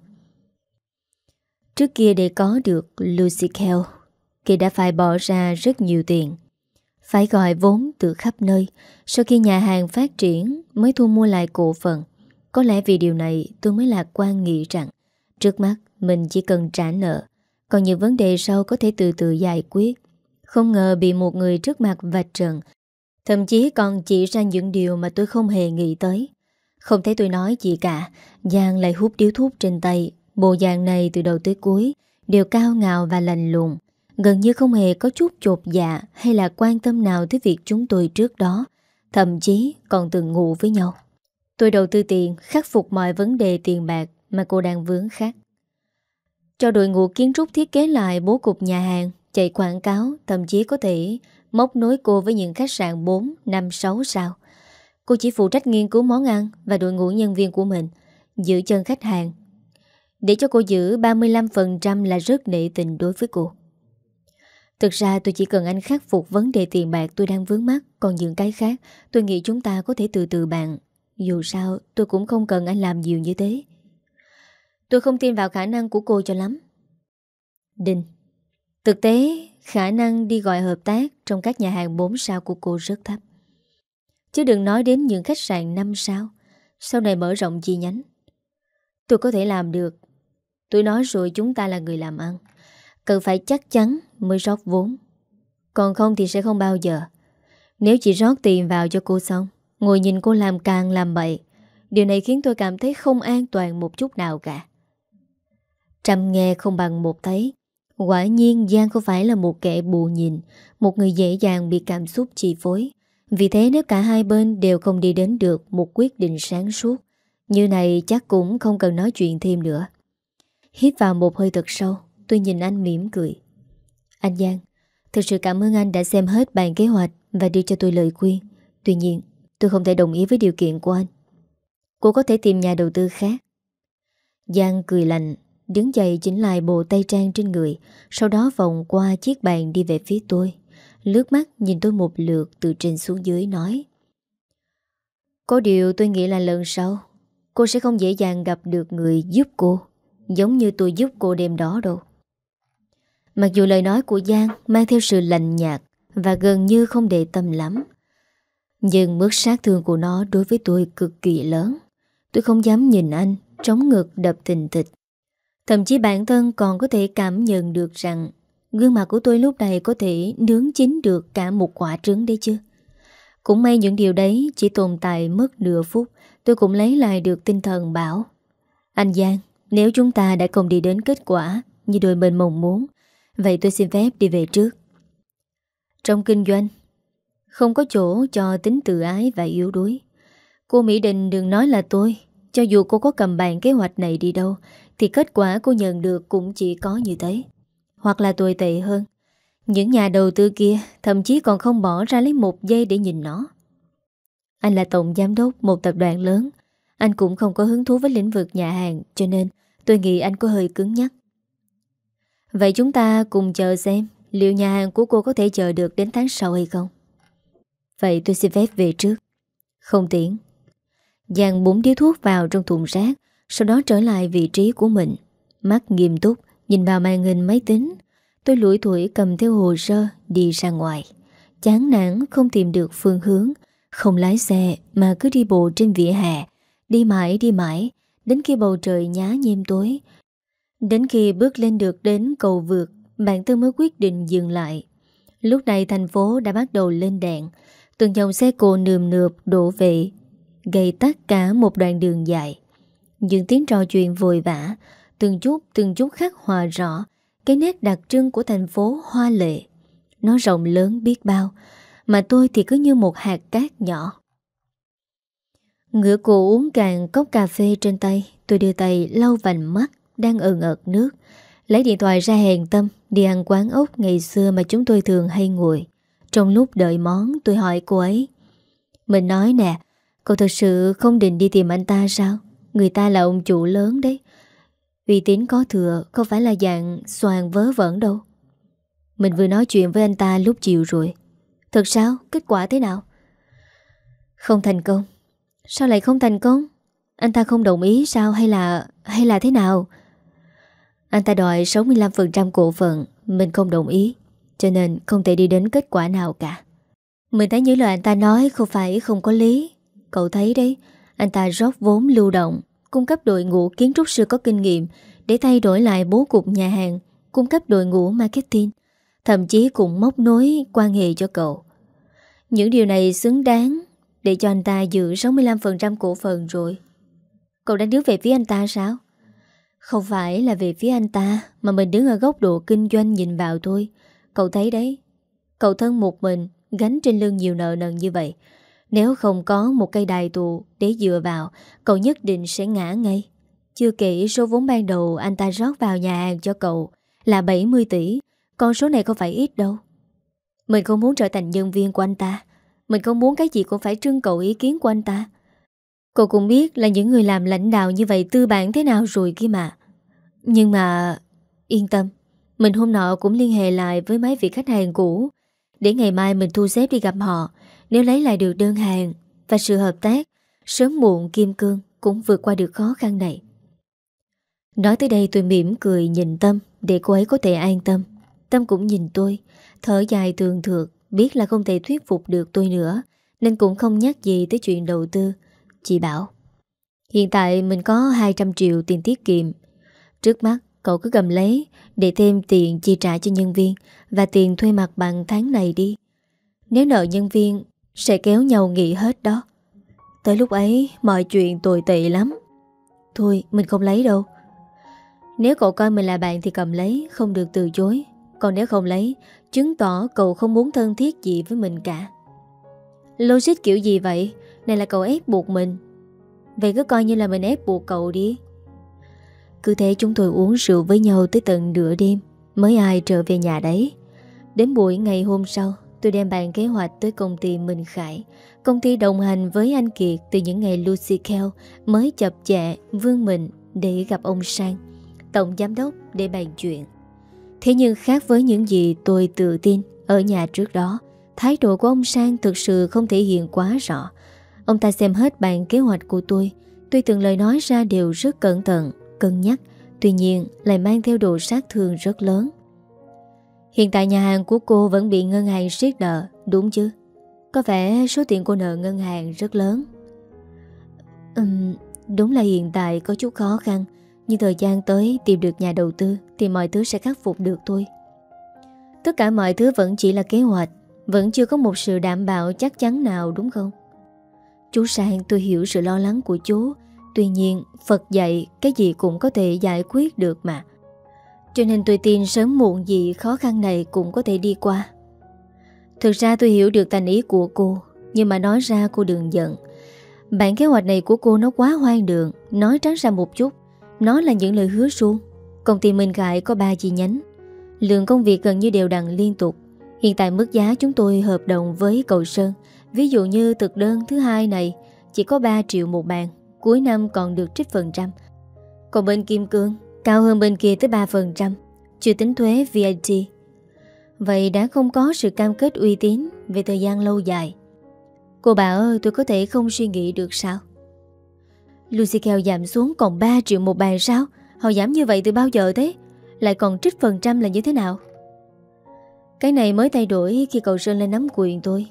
Trước kia để có được Lucy Kell, Kỳ đã phải bỏ ra rất nhiều tiền, phải gọi vốn từ khắp nơi. Sau khi nhà hàng phát triển mới thu mua lại cổ phần. Có lẽ vì điều này tôi mới lạc quan nghĩ rằng trước mắt mình chỉ cần trả nợ, còn những vấn đề sau có thể từ từ giải quyết. Không ngờ bị một người trước mặt vạch trần, thậm chí còn chỉ ra những điều mà tôi không hề nghĩ tới. Không thấy tôi nói gì cả, Giang lại hút điếu thuốc trên tay. Bộ dạng này từ đầu tới cuối đều cao ngạo và lạnh lùng, gần như không hề có chút chột dạ hay là quan tâm nào tới việc chúng tôi trước đó, thậm chí còn từng ngủ với nhau. Tôi đầu tư tiền khắc phục mọi vấn đề tiền bạc mà cô đang vướng khác, cho đội ngũ kiến trúc thiết kế lại bố cục nhà hàng, chạy quảng cáo, thậm chí có thể móc nối cô với những khách sạn bốn, năm, sáu sao. Cô chỉ phụ trách nghiên cứu món ăn và đội ngũ nhân viên của mình, giữ chân khách hàng. Để cho cô giữ ba mươi lăm phần trăm là rất nể tình đối với cô. Thực ra tôi chỉ cần anh khắc phục vấn đề tiền bạc tôi đang vướng mắc, còn những cái khác tôi nghĩ chúng ta có thể từ từ bàn. Dù sao tôi cũng không cần anh làm nhiều như thế. Tôi không tin vào khả năng của cô cho lắm. Đinh. Thực tế khả năng đi gọi hợp tác trong các nhà hàng bốn sao của cô rất thấp. Chứ đừng nói đến những khách sạn năm sao, sau này mở rộng chi nhánh. Tôi có thể làm được. Tôi nói rồi, chúng ta là người làm ăn, cần phải chắc chắn mới rót vốn. Còn không thì sẽ không bao giờ. Nếu chỉ rót tiền vào cho cô xong, ngồi nhìn cô làm càng làm bậy, điều này khiến tôi cảm thấy không an toàn một chút nào cả. Trăm nghe không bằng một thấy. Quả nhiên Giang không phải là một kẻ bù nhìn, một người dễ dàng bị cảm xúc chi phối. Vì thế nếu cả hai bên đều không đi đến được một quyết định sáng suốt, như này chắc cũng không cần nói chuyện thêm nữa. Hít vào một hơi thật sâu, tôi nhìn anh mỉm cười. Anh Giang, thực sự cảm ơn anh đã xem hết bản kế hoạch và đưa cho tôi lời khuyên. Tuy nhiên, tôi không thể đồng ý với điều kiện của anh. Cô có thể tìm nhà đầu tư khác. Giang cười lạnh, đứng dậy chỉnh lại bộ tây trang trên người, sau đó vòng qua chiếc bàn đi về phía tôi. Lướt mắt nhìn tôi một lượt từ trên xuống dưới nói: Có điều tôi nghĩ là lần sau cô sẽ không dễ dàng gặp được người giúp cô giống như tôi giúp cô đêm đó đâu. Mặc dù lời nói của Giang mang theo sự lạnh nhạt và gần như không để tâm lắm, nhưng mức sát thương của nó đối với tôi cực kỳ lớn. Tôi không dám nhìn anh, trống ngực đập thình thịch. Thậm chí bản thân còn có thể cảm nhận được rằng gương mặt của tôi lúc này có thể nướng chín được cả một quả trứng đấy chứ. Cũng may những điều đấy chỉ tồn tại mất nửa phút, tôi cũng lấy lại được tinh thần bảo: Anh Giang, nếu chúng ta đã không đi đến kết quả như đôi bên mong muốn, vậy tôi xin phép đi về trước. Trong kinh doanh không có chỗ cho tính tự ái và yếu đuối. Cô Mỹ Đình đừng nói là tôi, cho dù cô có cầm bàn kế hoạch này đi đâu thì kết quả cô nhận được cũng chỉ có như thế, hoặc là tồi tệ hơn. Những nhà đầu tư kia thậm chí còn không bỏ ra lấy một giây để nhìn nó. Anh là tổng giám đốc một tập đoàn lớn, anh cũng không có hứng thú với lĩnh vực nhà hàng, cho nên tôi nghĩ anh có hơi cứng nhắc. Vậy chúng ta cùng chờ xem liệu nhà hàng của cô có thể chờ được đến tháng sau hay không. Vậy tôi xin phép về trước. Không tiễn. Giang búng điếu thuốc vào trong thùng rác, sau đó trở lại vị trí của mình, mắt nghiêm túc nhìn vào màn hình máy tính. Tôi lủi thủi cầm theo hồ sơ đi ra ngoài, chán nản không tìm được phương hướng, không lái xe mà cứ đi bộ trên vỉa hè, đi mãi đi mãi đến khi bầu trời nhá nhem tối. Đến khi bước lên được đến cầu vượt, bản thân mới quyết định dừng lại. Lúc này thành phố đã bắt đầu lên đèn, từng dòng xe cộ nườm nượp đổ về, gây tắc cả một đoạn đường dài. Những tiếng trò chuyện vội vã, từng chút từng chút khắc họa rõ cái nét đặc trưng của thành phố hoa lệ. Nó rộng lớn biết bao, mà tôi thì cứ như một hạt cát nhỏ. Ngửa cổ uống cạn cốc cà phê trên tay, tôi đưa tay lau vành mắt đang ẩn ợt nước, lấy điện thoại ra hẹn Tâm đi ăn quán ốc ngày xưa mà chúng tôi thường hay ngồi. Trong lúc đợi món, tôi hỏi cô ấy: Mình nói nè, cậu thật sự không định đi tìm anh ta sao? Người ta là ông chủ lớn đấy. Uy tín có thừa, không phải là dạng xoàn vớ vẩn đâu. Mình vừa nói chuyện với anh ta lúc chiều rồi. Thật sao? Kết quả thế nào? Không thành công. Sao lại không thành công? Anh ta không đồng ý sao hay là hay là thế nào? Anh ta đòi sáu mươi lăm phần trăm cổ phần. Mình không đồng ý, cho nên không thể đi đến kết quả nào cả. Mình thấy những lời anh ta nói không phải không có lý. Cậu thấy đấy, anh ta rót vốn lưu động, cung cấp đội ngũ kiến trúc sư có kinh nghiệm để thay đổi lại bố cục nhà hàng, cung cấp đội ngũ marketing, thậm chí cũng móc nối quan hệ cho cậu. Những điều này xứng đáng để cho anh ta giữ sáu mươi lăm phần trăm cổ phần rồi. Cậu đang đứng về phía anh ta sao? Không phải là về phía anh ta, mà mình đứng ở góc độ kinh doanh nhìn vào thôi. Cậu thấy đấy, cậu thân một mình gánh trên lưng nhiều nợ nần như vậy. Nếu không có một cây đài tụ để dựa vào, cậu nhất định sẽ ngã ngay. Chưa kể số vốn ban đầu anh ta rót vào nhà hàng cho cậu là bảy mươi tỷ. Con số này không phải ít đâu. Mình không muốn trở thành nhân viên của anh ta. Mình không muốn cái gì cũng phải trưng cầu ý kiến của anh ta. Cậu cũng biết là những người làm lãnh đạo như vậy tư bản thế nào rồi kia mà. Nhưng mà yên tâm, mình hôm nọ cũng liên hệ lại với mấy vị khách hàng cũ, để ngày mai mình thu xếp đi gặp họ. Nếu lấy lại được đơn hàng và sự hợp tác, sớm muộn Kim Cương cũng vượt qua được khó khăn này. Nói tới đây tôi mỉm cười nhìn Tâm để cô ấy có thể an tâm. Tâm cũng nhìn tôi, thở dài thường thượt, biết là không thể thuyết phục được tôi nữa, nên cũng không nhắc gì tới chuyện đầu tư. Chị bảo, hiện tại mình có hai trăm triệu tiền tiết kiệm. Trước mắt cậu cứ cầm lấy để thêm tiền chi trả cho nhân viên và tiền thuê mặt bằng tháng này đi. Nếu nợ nhân viên sẽ kéo nhau nghỉ hết đó. Tới lúc ấy mọi chuyện tồi tệ lắm. Thôi mình không lấy đâu. Nếu cậu coi mình là bạn thì cầm lấy, không được từ chối. Còn nếu không lấy, chứng tỏ cậu không muốn thân thiết gì với mình cả. Logic kiểu gì vậy? Này là cậu ép buộc mình. Vậy cứ coi như là mình ép buộc cậu đi. Cứ thế chúng tôi uống rượu với nhau tới tận nửa đêm, mới ai trở về nhà đấy. Đến buổi ngày hôm sau, tôi đem bàn kế hoạch tới công ty Minh Khải, công ty đồng hành với anh Kiệt từ những ngày Lucy Kell mới chập chẹ vươn mình để gặp ông Sang, tổng giám đốc, để bàn chuyện. Thế nhưng khác với những gì tôi tự tin ở nhà trước đó, thái độ của ông Sang thực sự không thể hiện quá rõ. Ông ta xem hết bản kế hoạch của tôi, tuy từng lời nói ra đều rất cẩn thận, cân nhắc, tuy nhiên lại mang theo độ sát thương rất lớn. Hiện tại nhà hàng của cô vẫn bị ngân hàng siết nợ, đúng chứ? Có vẻ số tiền cô nợ ngân hàng rất lớn. Ừm, đúng là hiện tại có chút khó khăn, nhưng thời gian tới tìm được nhà đầu tư thì mọi thứ sẽ khắc phục được thôi. Tất cả mọi thứ vẫn chỉ là kế hoạch, vẫn chưa có một sự đảm bảo chắc chắn nào, đúng không? Chú Sang, tôi hiểu sự lo lắng của chú. Tuy nhiên Phật dạy cái gì cũng có thể giải quyết được mà. Cho nên tôi tin sớm muộn gì khó khăn này cũng có thể đi qua. Thực ra tôi hiểu được thành ý của cô, nhưng mà nói ra cô đừng giận. Bản kế hoạch này của cô nó quá hoang đường. Nói trắng ra một chút, nó là những lời hứa suông. Công ty Minh Khải có ba chi nhánh, lượng công việc gần như đều đặn liên tục. Hiện tại mức giá chúng tôi hợp đồng với Cầu Sơn, ví dụ như thực đơn thứ hai này chỉ có ba triệu một bàn, cuối năm còn được trích phần trăm. Còn bên Kim Cương cao hơn bên kia tới ba phần trăm, chưa tính thuế vê a tê. Vậy đã không có sự cam kết uy tín về thời gian lâu dài. Cô bảo tôi có thể không suy nghĩ được sao? Lucy Kell giảm xuống còn ba triệu một bàn sao? Họ giảm như vậy từ bao giờ thế? Lại còn trích phần trăm là như thế nào? Cái này mới thay đổi khi cậu Sơn lên nắm quyền tôi.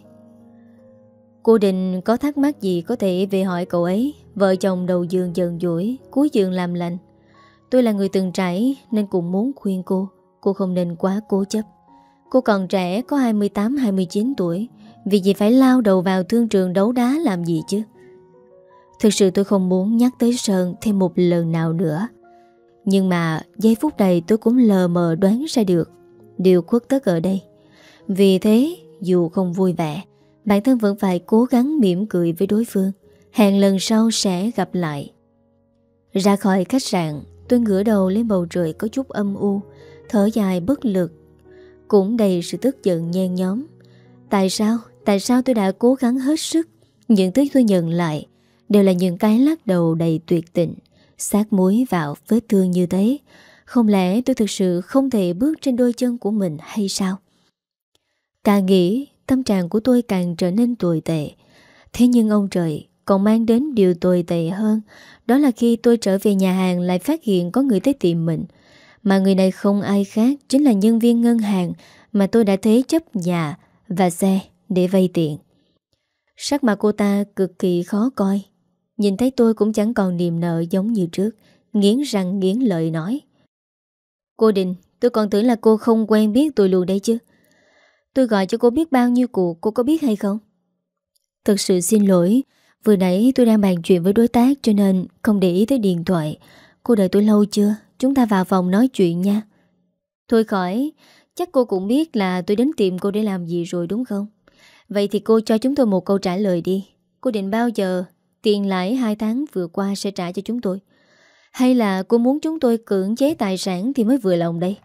Cô Định có thắc mắc gì có thể về hỏi cậu ấy. Vợ chồng đầu giường dần dỗi, cuối giường làm lành. Tôi là người từng trải nên cũng muốn khuyên cô. Cô không nên quá cố chấp. Cô còn trẻ, có hai mươi tám hai mươi chín tuổi. Vì gì phải lao đầu vào thương trường đấu đá làm gì chứ? Thực sự tôi không muốn nhắc tới Sơn thêm một lần nào nữa. Nhưng mà giây phút này tôi cũng lờ mờ đoán ra được điều khuất tất ở đây. Vì thế dù không vui vẻ, bản thân vẫn phải cố gắng mỉm cười với đối phương. Hẹn lần sau sẽ gặp lại. Ra khỏi khách sạn, tôi ngửa đầu lên bầu trời có chút âm u, thở dài bất lực, cũng đầy sự tức giận nhen nhóm. Tại sao? Tại sao tôi đã cố gắng hết sức? Những thứ tôi nhận lại đều là những cái lắc đầu đầy tuyệt tình, sát muối vào vết thương như thế. Không lẽ tôi thực sự không thể bước trên đôi chân của mình hay sao? Càng nghĩ, tâm trạng của tôi càng trở nên tồi tệ. Thế nhưng ông trời còn mang đến điều tồi tệ hơn. Đó là khi tôi trở về nhà hàng lại phát hiện có người tới tìm mình. Mà người này không ai khác, chính là nhân viên ngân hàng mà tôi đã thế chấp nhà và xe để vay tiền. Sắc mặt cô ta cực kỳ khó coi. Nhìn thấy tôi cũng chẳng còn niềm nợ giống như trước. Nghiến răng nghiến lợi nói: Cô Đình, tôi còn tưởng là cô không quen biết tôi luôn đấy chứ. Tôi gọi cho cô biết bao nhiêu cuộc, cô có biết hay không? Thực sự xin lỗi, vừa nãy tôi đang bàn chuyện với đối tác cho nên không để ý tới điện thoại. Cô đợi tôi lâu chưa? Chúng ta vào phòng nói chuyện nha. Thôi khỏi, chắc cô cũng biết là tôi đến tìm cô để làm gì rồi đúng không? Vậy thì cô cho chúng tôi một câu trả lời đi. Cô định bao giờ tiền lãi hai tháng vừa qua sẽ trả cho chúng tôi? Hay là cô muốn chúng tôi cưỡng chế tài sản thì mới vừa lòng đây?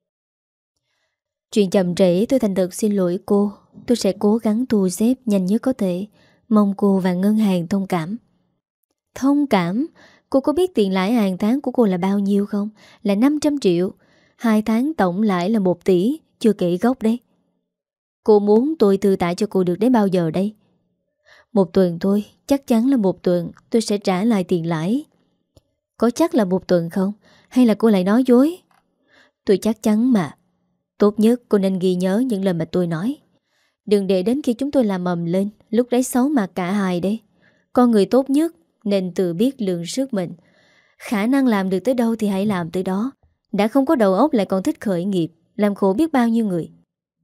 Chuyện chậm trễ, tôi thành thật xin lỗi cô. Tôi sẽ cố gắng thu xếp nhanh nhất có thể. Mong cô và ngân hàng thông cảm. Thông cảm? Cô có biết tiền lãi hàng tháng của cô là bao nhiêu không? Là năm trăm triệu. Hai tháng tổng lãi là một tỷ, chưa kể gốc đấy. Cô muốn tôi thư tả cho cô được đến bao giờ đây? Một tuần thôi, chắc chắn là một tuần tôi sẽ trả lại tiền lãi. Có chắc là một tuần không? Hay là cô lại nói dối? Tôi chắc chắn mà. Tốt nhất cô nên ghi nhớ những lời mà tôi nói. Đừng để đến khi chúng tôi làm ầm lên, lúc đấy xấu mặt cả hai đấy. Con người tốt nhất nên tự biết lượng sức mình. Khả năng làm được tới đâu thì hãy làm tới đó. Đã không có đầu óc lại còn thích khởi nghiệp, làm khổ biết bao nhiêu người.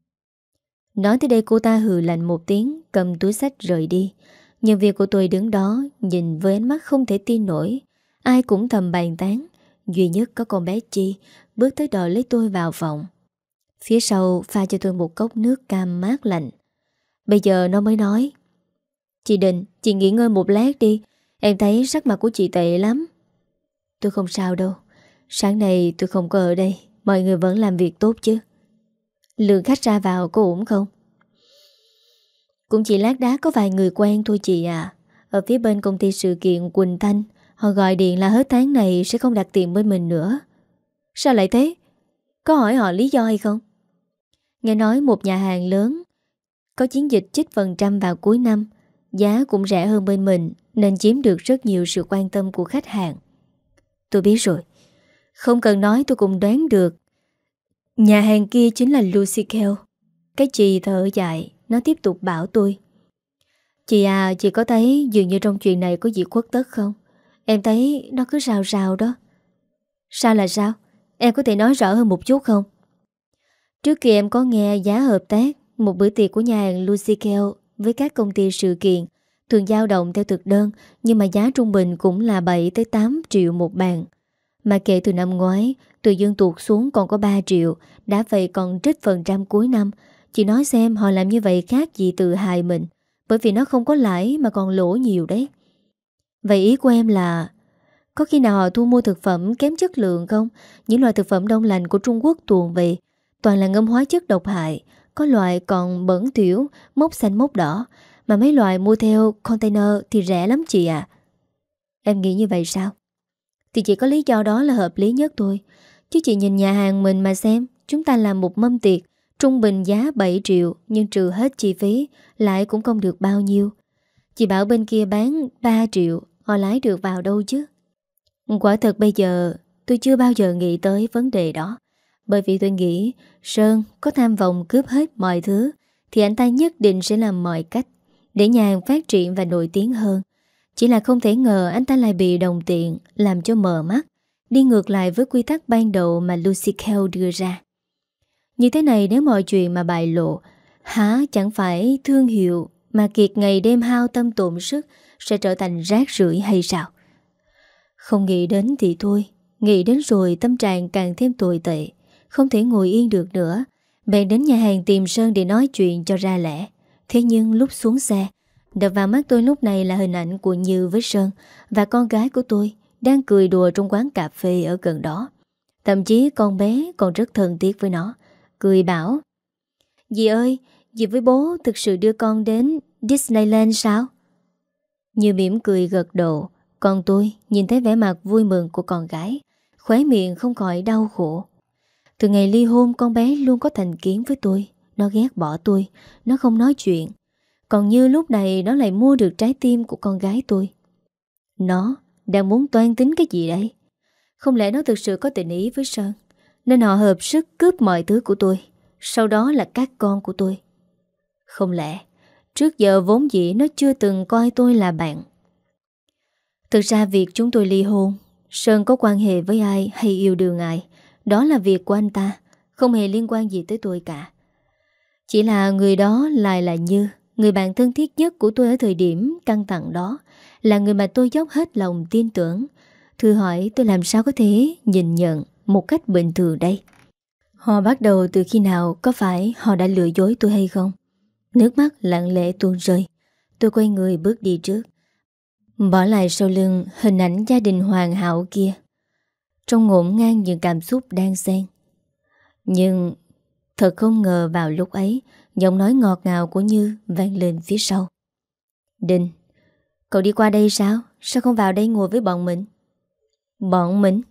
Nói tới đây cô ta hừ lạnh một tiếng, cầm túi xách rời đi. Nhân viên của tôi đứng đó nhìn với ánh mắt không thể tin nổi. Ai cũng thầm bàn tán. Duy nhất có con bé Chi bước tới đòi lấy tôi vào phòng. Phía sau pha cho tôi một cốc nước cam mát lạnh. Bây giờ nó mới nói: Chị Định, chị nghỉ ngơi một lát đi. Em thấy sắc mặt của chị tệ lắm. Tôi không sao đâu. Sáng nay tôi không có ở đây. Mọi người vẫn làm việc tốt chứ? Lượng khách ra vào có ổn không? Cũng chỉ lác đác có vài người quen thôi chị à. Ở phía bên công ty sự kiện Quỳnh Thanh, họ gọi điện là hết tháng này sẽ không đặt tiền bên mình nữa. Sao lại thế? Có hỏi họ lý do hay không? Nghe nói một nhà hàng lớn có chiến dịch trích phần trăm vào cuối năm, giá cũng rẻ hơn bên mình nên chiếm được rất nhiều sự quan tâm của khách hàng. Tôi biết rồi. Không cần nói tôi cũng đoán được. Nhà hàng kia chính là Lucy Kell. Cái chị thở dài, nó tiếp tục bảo tôi: Chị à, chị có thấy dường như trong chuyện này có gì khuất tất không? Em thấy nó cứ rào rào đó. Sao là sao? Em có thể nói rõ hơn một chút không? Trước kia em có nghe giá hợp tác một bữa tiệc của nhà hàng Lucy Kell với các công ty sự kiện thường dao động theo thực đơn, nhưng mà giá trung bình cũng là bảy tới tám triệu một bàn. Mà kể từ năm ngoái, tự dưng tuột xuống còn có ba triệu, đã vậy còn trích phần trăm cuối năm. Chị nói xem họ làm như vậy khác gì tự hại mình, bởi vì nó không có lãi mà còn lỗ nhiều đấy. Vậy ý của em là có khi nào họ thu mua thực phẩm kém chất lượng không? Những loại thực phẩm đông lạnh của Trung Quốc tuồn về toàn là ngâm hóa chất độc hại. Có loại còn bẩn thỉu, mốc xanh mốc đỏ. Mà mấy loại mua theo container thì rẻ lắm chị ạ. Em nghĩ như vậy sao? Thì chỉ có lý do đó là hợp lý nhất thôi. Chứ chị nhìn nhà hàng mình mà xem. Chúng ta làm một mâm tiệc trung bình giá bảy triệu, nhưng trừ hết chi phí lại cũng không được bao nhiêu. Chị bảo bên kia bán ba triệu, họ lái được vào đâu chứ? Quả thật bây giờ tôi chưa bao giờ nghĩ tới vấn đề đó. Bởi vì tôi nghĩ Sơn có tham vọng cướp hết mọi thứ thì anh ta nhất định sẽ làm mọi cách để nhà hàng phát triển và nổi tiếng hơn. Chỉ là không thể ngờ anh ta lại bị đồng tiền làm cho mờ mắt, đi ngược lại với quy tắc ban đầu mà Lucy Kell đưa ra. Như thế này nếu mọi chuyện mà bại lộ, há chẳng phải thương hiệu mà Kiệt ngày đêm hao tâm tổn sức sẽ trở thành rác rưởi hay sao? Không nghĩ đến thì thôi, nghĩ đến rồi tâm trạng càng thêm tồi tệ. Không thể ngồi yên được nữa, bèn đến nhà hàng tìm Sơn để nói chuyện cho ra lẽ. Thế nhưng lúc xuống xe, đập vào mắt tôi lúc này là hình ảnh của Như với Sơn và con gái của tôi đang cười đùa trong quán cà phê ở gần đó. Thậm chí con bé còn rất thân thiết với nó, cười bảo: Dì ơi, dì với bố thực sự đưa con đến Disneyland sao? Như mỉm cười gật đầu. Còn tôi nhìn thấy vẻ mặt vui mừng của con gái, khóe miệng không khỏi đau khổ. Từ ngày ly hôn, con bé luôn có thành kiến với tôi. Nó ghét bỏ tôi, nó không nói chuyện. Còn Như lúc này nó lại mua được trái tim của con gái tôi. Nó đang muốn toan tính cái gì đây? Không lẽ nó thực sự có tình ý với Sơn, nên họ hợp sức cướp mọi thứ của tôi, sau đó là các con của tôi? Không lẽ trước giờ vốn dĩ nó chưa từng coi tôi là bạn? Thực ra việc chúng tôi ly hôn, Sơn có quan hệ với ai hay yêu đương ai, đó là việc của anh ta, không hề liên quan gì tới tôi cả. Chỉ là người đó lại là Như, người bạn thân thiết nhất của tôi ở thời điểm căng thẳng đó, là người mà tôi dốc hết lòng tin tưởng. Thử hỏi tôi làm sao có thể nhìn nhận một cách bình thường đây? Họ bắt đầu từ khi nào? Có phải họ đã lừa dối tôi hay không? Nước mắt lặng lẽ tuôn rơi. Tôi quay người bước đi trước, bỏ lại sau lưng hình ảnh gia đình hoàn hảo kia, trong ngổn ngang những cảm xúc đang xen. Nhưng thật không ngờ vào lúc ấy, giọng nói ngọt ngào của Như vang lên phía sau. Đình, cậu đi qua đây sao? Sao không vào đây ngồi với bọn mình? Bọn mình?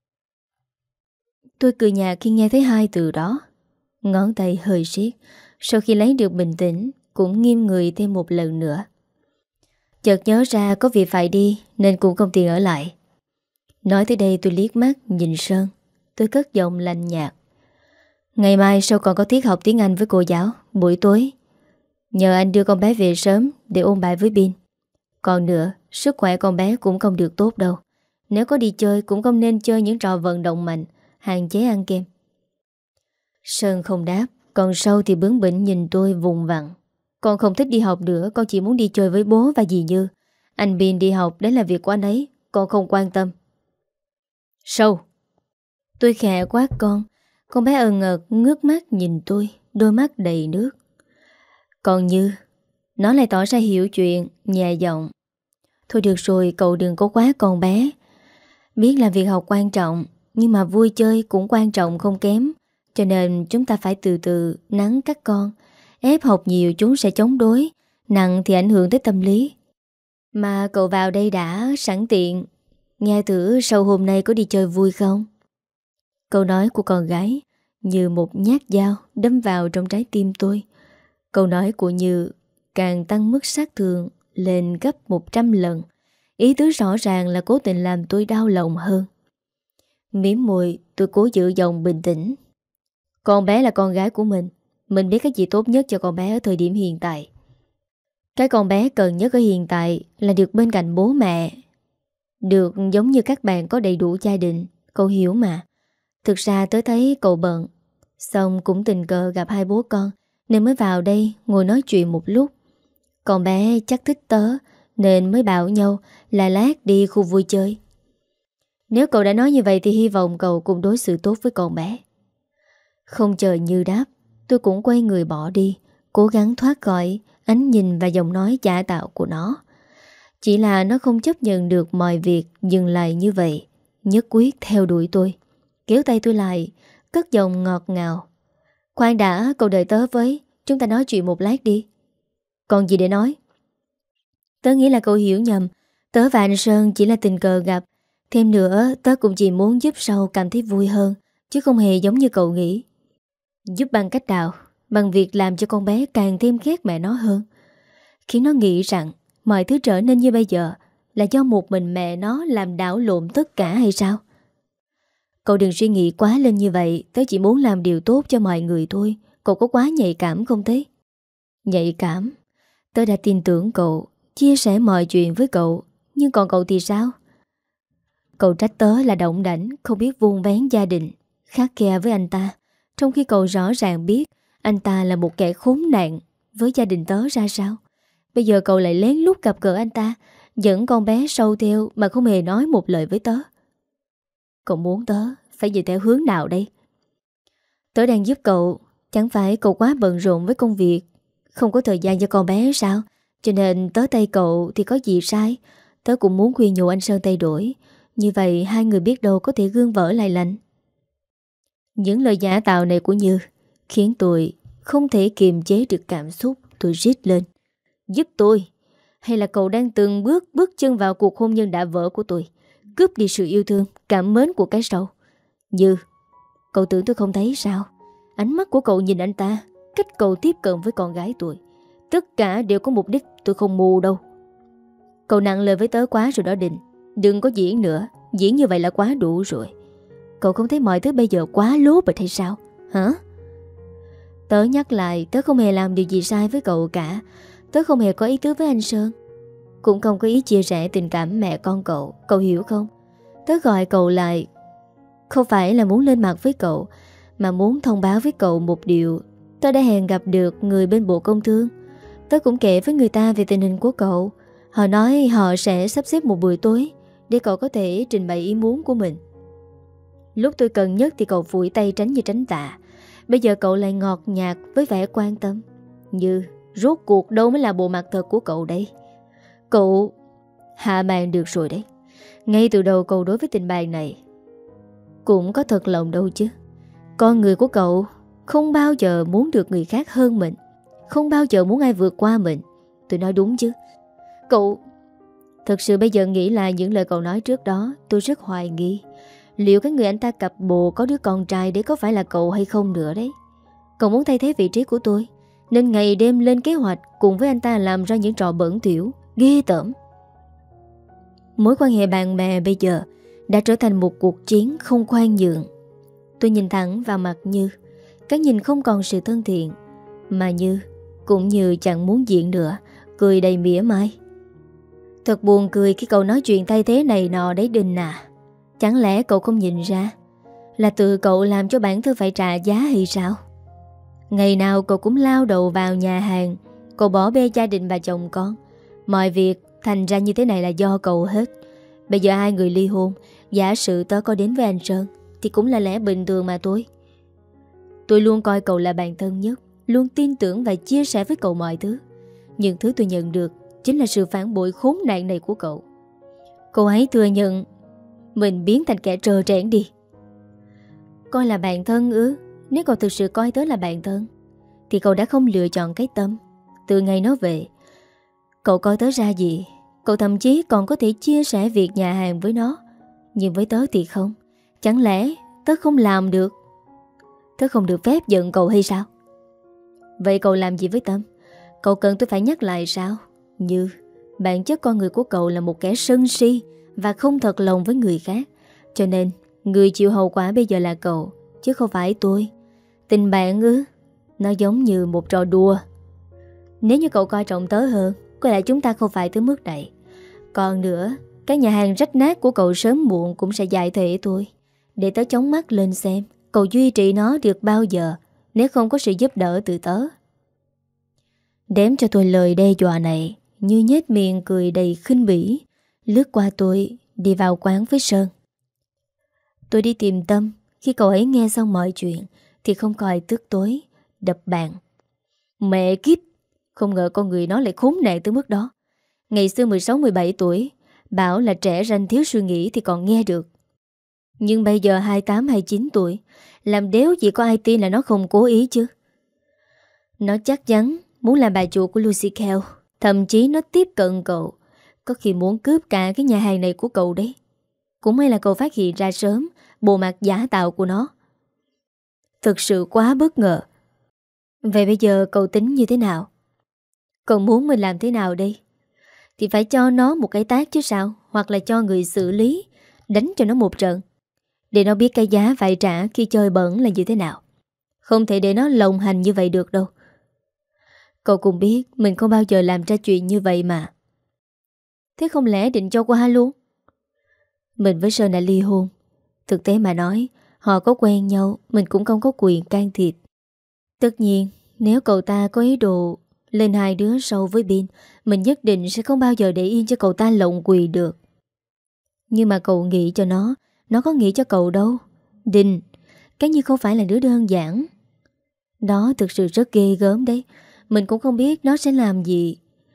Tôi cười nhạt khi nghe thấy hai từ đó. Ngón tay hơi siết. Sau khi lấy được bình tĩnh, cũng nghiêm người thêm một lần nữa. Chợt nhớ ra có việc phải đi, nên cũng không tiện ở lại. Nói tới đây tôi liếc mắt nhìn Sơn. Tôi cất giọng lạnh nhạt. Ngày mai sau còn có tiết học tiếng Anh với cô giáo, buổi tối. Nhờ anh đưa con bé về sớm để ôn bài với Bin. Còn nữa, sức khỏe con bé cũng không được tốt đâu. Nếu có đi chơi cũng không nên chơi những trò vận động mạnh, hạn chế ăn kem. Sơn không đáp, còn Sâu thì bướng bỉnh nhìn tôi vùng vằng. Con không thích đi học nữa, con chỉ muốn đi chơi với bố và dì Như. Anh Bin đi học, đấy là việc của anh ấy, con không quan tâm. Sâu! Tôi khẽ quát con. Con bé ẩn ngợt ngước mắt nhìn tôi, đôi mắt đầy nước. Còn Như, nó lại tỏ ra hiểu chuyện, nhẹ giọng. Thôi được rồi, cậu đừng có quá con bé. Biết là việc học quan trọng, nhưng mà vui chơi cũng quan trọng không kém. Cho nên chúng ta phải từ từ nắng các con. Ép học nhiều chúng sẽ chống đối, nặng thì ảnh hưởng tới tâm lý. Mà cậu vào đây đã sẵn tiện, nghe thử sau hôm nay có đi chơi vui không? Câu nói của con gái như một nhát dao đâm vào trong trái tim tôi. Câu nói của Như càng tăng mức sát thương lên gấp một trăm lần. Ý tứ rõ ràng là cố tình làm tôi đau lòng hơn. Mỉm môi, tôi cố giữ giọng bình tĩnh. Con bé là con gái của mình. Mình biết cái gì tốt nhất cho con bé ở thời điểm hiện tại. Cái con bé cần nhất ở hiện tại là được bên cạnh bố mẹ. Được giống như các bạn có đầy đủ gia đình. Cậu hiểu mà. Thực ra tớ thấy cậu bận, xong cũng tình cờ gặp hai bố con, nên mới vào đây ngồi nói chuyện một lúc. Con bé chắc thích tớ, nên mới bảo nhau là lát đi khu vui chơi. Nếu cậu đã nói như vậy thì hy vọng cậu cũng đối xử tốt với con bé. Không chờ Như đáp, tôi cũng quay người bỏ đi, cố gắng thoát khỏi ánh nhìn và giọng nói giả tạo của nó. Chỉ là nó không chấp nhận được mọi việc dừng lại như vậy, nhất quyết theo đuổi tôi. Kéo tay tôi lại, cất giọng ngọt ngào. Khoan đã, cậu đợi tớ với, chúng ta nói chuyện một lát đi. Còn gì để nói? Tớ nghĩ là cậu hiểu nhầm. Tớ và anh Sơn chỉ là tình cờ gặp. Thêm nữa, tớ cũng chỉ muốn giúp Sâu cảm thấy vui hơn, chứ không hề giống như cậu nghĩ. Giúp bằng cách nào? Bằng việc làm cho con bé càng thêm ghét mẹ nó hơn, khiến nó nghĩ rằng mọi thứ trở nên như bây giờ là do một mình mẹ nó làm đảo lộn tất cả hay sao? Cậu đừng suy nghĩ quá lên như vậy. Tớ chỉ muốn làm điều tốt cho mọi người thôi. Cậu có quá nhạy cảm không thế? Nhạy cảm? Tớ đã tin tưởng cậu, chia sẻ mọi chuyện với cậu. Nhưng còn cậu thì sao? Cậu trách tớ là đỏng đảnh, không biết vun vén gia đình, khắt khe với anh ta, trong khi cậu rõ ràng biết anh ta là một kẻ khốn nạn với gia đình tớ ra sao. Bây giờ cậu lại lén lút gặp gỡ anh ta, dẫn con bé Sâu theo mà không hề nói một lời với tớ. Cậu muốn tớ phải đi theo hướng nào đây? Tớ đang giúp cậu. Chẳng phải cậu quá bận rộn với công việc, không có thời gian cho con bé sao? Cho nên tớ tay cậu thì có gì sai. Tớ cũng muốn khuyên nhủ anh Sơn thay đổi. Như vậy hai người biết đâu có thể gương vỡ lại lành. Những lời giả tạo này của Như khiến tôi không thể kiềm chế được cảm xúc. Tôi rít lên. Giúp tôi? Hay là cậu đang từng bước bước chân vào cuộc hôn nhân đã vỡ của tôi, cướp đi sự yêu thương, cảm mến của cái sau? Như, cậu tưởng tôi không thấy sao? Ánh mắt của cậu nhìn anh ta, cách cậu tiếp cận với con gái tôi, tất cả đều có mục đích. Tôi không mù đâu. Cậu nặng lời với tớ quá rồi đó Định. Đừng có diễn nữa. Diễn như vậy là quá đủ rồi. Cậu không thấy mọi thứ bây giờ quá lố bịch hay sao? Hả? Tớ nhắc lại, tớ không hề làm điều gì sai với cậu cả. Tớ không hề có ý tứ với anh Sơn, cũng không có ý chia sẻ tình cảm mẹ con cậu. Cậu hiểu không? Tớ gọi cậu lại không phải là muốn lên mặt với cậu, mà muốn thông báo với cậu một điều. Tớ đã hẹn gặp được người bên Bộ Công Thương. Tớ cũng kể với người ta về tình hình của cậu. Họ nói họ sẽ sắp xếp một buổi tối để cậu có thể trình bày ý muốn của mình. Lúc tôi cần nhất thì cậu phủi tay tránh như tránh tạ. Bây giờ cậu lại ngọt nhạt với vẻ quan tâm. Như rốt cuộc đâu mới là bộ mặt thật của cậu đây? Cậu hạ màn được rồi đấy. Ngay từ đầu cậu đối với tình bạn này cũng có thật lòng đâu chứ. Con người của cậu không bao giờ muốn được người khác hơn mình, không bao giờ muốn ai vượt qua mình. Tôi nói đúng chứ? Cậu... Thật sự bây giờ nghĩ lại những lời cậu nói trước đó, tôi rất hoài nghi liệu cái người anh ta cặp bồ có đứa con trai đấy có phải là cậu hay không nữa đấy. Cậu muốn thay thế vị trí của tôi, nên ngày đêm lên kế hoạch cùng với anh ta làm ra những trò bẩn thỉu, ghê tởm. Mối quan hệ bạn bè bây giờ đã trở thành một cuộc chiến không khoan nhượng. Tôi nhìn thẳng vào mặt Như. Cái nhìn không còn sự thân thiện, mà Như cũng như chẳng muốn diễn nữa, cười đầy mỉa mai. Thật buồn cười khi cậu nói chuyện thay thế này nọ đấy Đình à. Chẳng lẽ cậu không nhìn ra là tự cậu làm cho bản thân phải trả giá hay sao? Ngày nào cậu cũng lao đầu vào nhà hàng, cậu bỏ bê gia đình và chồng con. Mọi việc thành ra như thế này là do cậu hết. Bây giờ hai người ly hôn, giả sử tớ có đến với anh Sơn thì cũng là lẽ bình thường mà tôi. Tôi luôn coi cậu là bạn thân nhất, luôn tin tưởng và chia sẻ với cậu mọi thứ. Nhưng thứ tôi nhận được chính là sự phản bội khốn nạn này của cậu. Cậu hãy thừa nhận mình biến thành kẻ trơ trẽn đi. Coi là bạn thân ư? Nếu cậu thực sự coi tớ là bạn thân thì cậu đã không lựa chọn cái Tâm. Từ ngày nó về, cậu coi tớ ra gì? Cậu thậm chí còn có thể chia sẻ việc nhà hàng với nó. Nhưng với tớ thì không. Chẳng lẽ tớ không làm được? Tớ không được phép giận cậu hay sao? Vậy cậu làm gì với Tâm? Cậu cần tôi phải nhắc lại sao? Như bản chất con người của cậu là một kẻ sân si và không thật lòng với người khác. Cho nên người chịu hậu quả bây giờ là cậu, chứ không phải tôi. Tình bạn ư? Nó giống như một trò đùa. Nếu như cậu coi trọng tớ hơn, có lẽ chúng ta không phải tới mức này. Còn nữa, cái nhà hàng rách nát của cậu sớm muộn cũng sẽ giải thể tôi. Để tớ chống mắt lên xem cậu duy trì nó được bao giờ nếu không có sự giúp đỡ từ tớ. Đếm cho tôi lời đe dọa này, Như nhếch miệng cười đầy khinh bỉ, lướt qua tôi đi vào quán với Sơn. Tôi đi tìm Tâm. Khi cậu ấy nghe xong mọi chuyện thì không khỏi tức tối, đập bàn. Mẹ kiếp, không ngờ con người nó lại khốn nạn tới mức đó. Ngày xưa mười sáu mười bảy tuổi, bảo là trẻ ranh thiếu suy nghĩ thì còn nghe được. Nhưng bây giờ hai mươi tám hai mươi chín tuổi, làm đéo gì có ai tin là nó không cố ý chứ. Nó chắc chắn muốn làm bà chủ của Lucy Kell. Thậm chí nó tiếp cận cậu, có khi muốn cướp cả cái nhà hàng này của cậu đấy. Cũng may là cậu phát hiện ra sớm bộ mặt giả tạo của nó. Thực sự quá bất ngờ. Vậy bây giờ cậu tính như thế nào? Cậu muốn mình làm thế nào đây? Thì phải cho nó một cái tát chứ sao? Hoặc là cho người xử lý, đánh cho nó một trận, để nó biết cái giá phải trả khi chơi bẩn là như thế nào. Không thể để nó lộng hành như vậy được đâu. Cậu cũng biết mình không bao giờ làm ra chuyện như vậy mà. Thế không lẽ định cho qua luôn? Mình với Sơn đã ly hôn. Thực tế mà nói, họ có quen nhau, mình cũng không có quyền can thiệp. Tất nhiên, nếu cậu ta có ý đồ lên hai đứa sâu với Bin, mình nhất định sẽ không bao giờ để yên cho cậu ta lộng quỳ được. Nhưng mà cậu nghĩ cho nó, nó có nghĩ cho cậu đâu. Đình, cái Như không phải là đứa đơn giản. Đó thực sự rất ghê gớm đấy. Mình cũng không biết nó sẽ làm gì.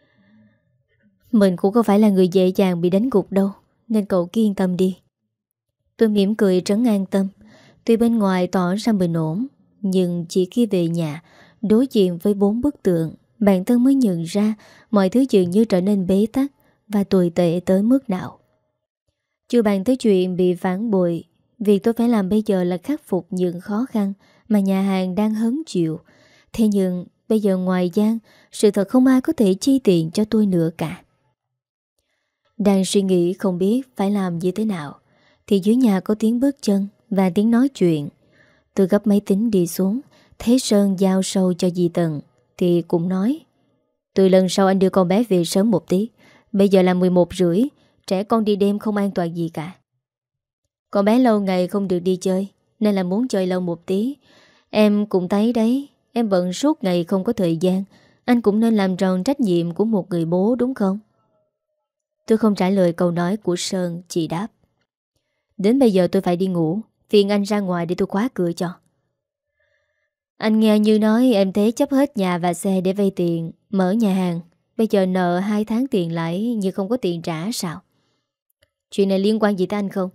Mình cũng không phải là người dễ dàng bị đánh gục đâu, nên cậu cứ yên tâm đi. Tôi mỉm cười trấn an Tâm. Tuy bên ngoài tỏ ra bình ổn, nhưng chỉ khi về nhà đối diện với bốn bức tượng bản thân mới nhận ra mọi thứ dường như trở nên bế tắc và tồi tệ tới mức nào. Chưa bàn tới chuyện bị phản bội, việc tôi phải làm bây giờ là khắc phục những khó khăn mà nhà hàng đang hứng chịu. Thế nhưng bây giờ ngoài Giang, sự thật không ai có thể chi tiền cho tôi nữa cả. Đang suy nghĩ không biết phải làm như thế nào, thì dưới nhà có tiếng bước chân và tiếng nói chuyện. Tôi gấp máy tính đi xuống, thấy Sơn giao sâu cho dì Tần thì cũng nói: từ lần sau anh đưa con bé về sớm một tí. Bây giờ là mười một rưỡi, trẻ con đi đêm không an toàn gì cả. Con bé lâu ngày không được đi chơi, nên là muốn chơi lâu một tí. Em cũng thấy đấy, em bận suốt ngày không có thời gian. Anh cũng nên làm tròn trách nhiệm của một người bố đúng không? Tôi không trả lời câu nói của Sơn, chỉ đáp: đến bây giờ tôi phải đi ngủ, phiền anh ra ngoài để tôi khóa cửa cho. Anh nghe như nói em thế chấp hết nhà và xe để vay tiền mở nhà hàng. Bây giờ nợ hai tháng tiền lãi nhưng không có tiền trả sao? Chuyện này liên quan gì tới anh không?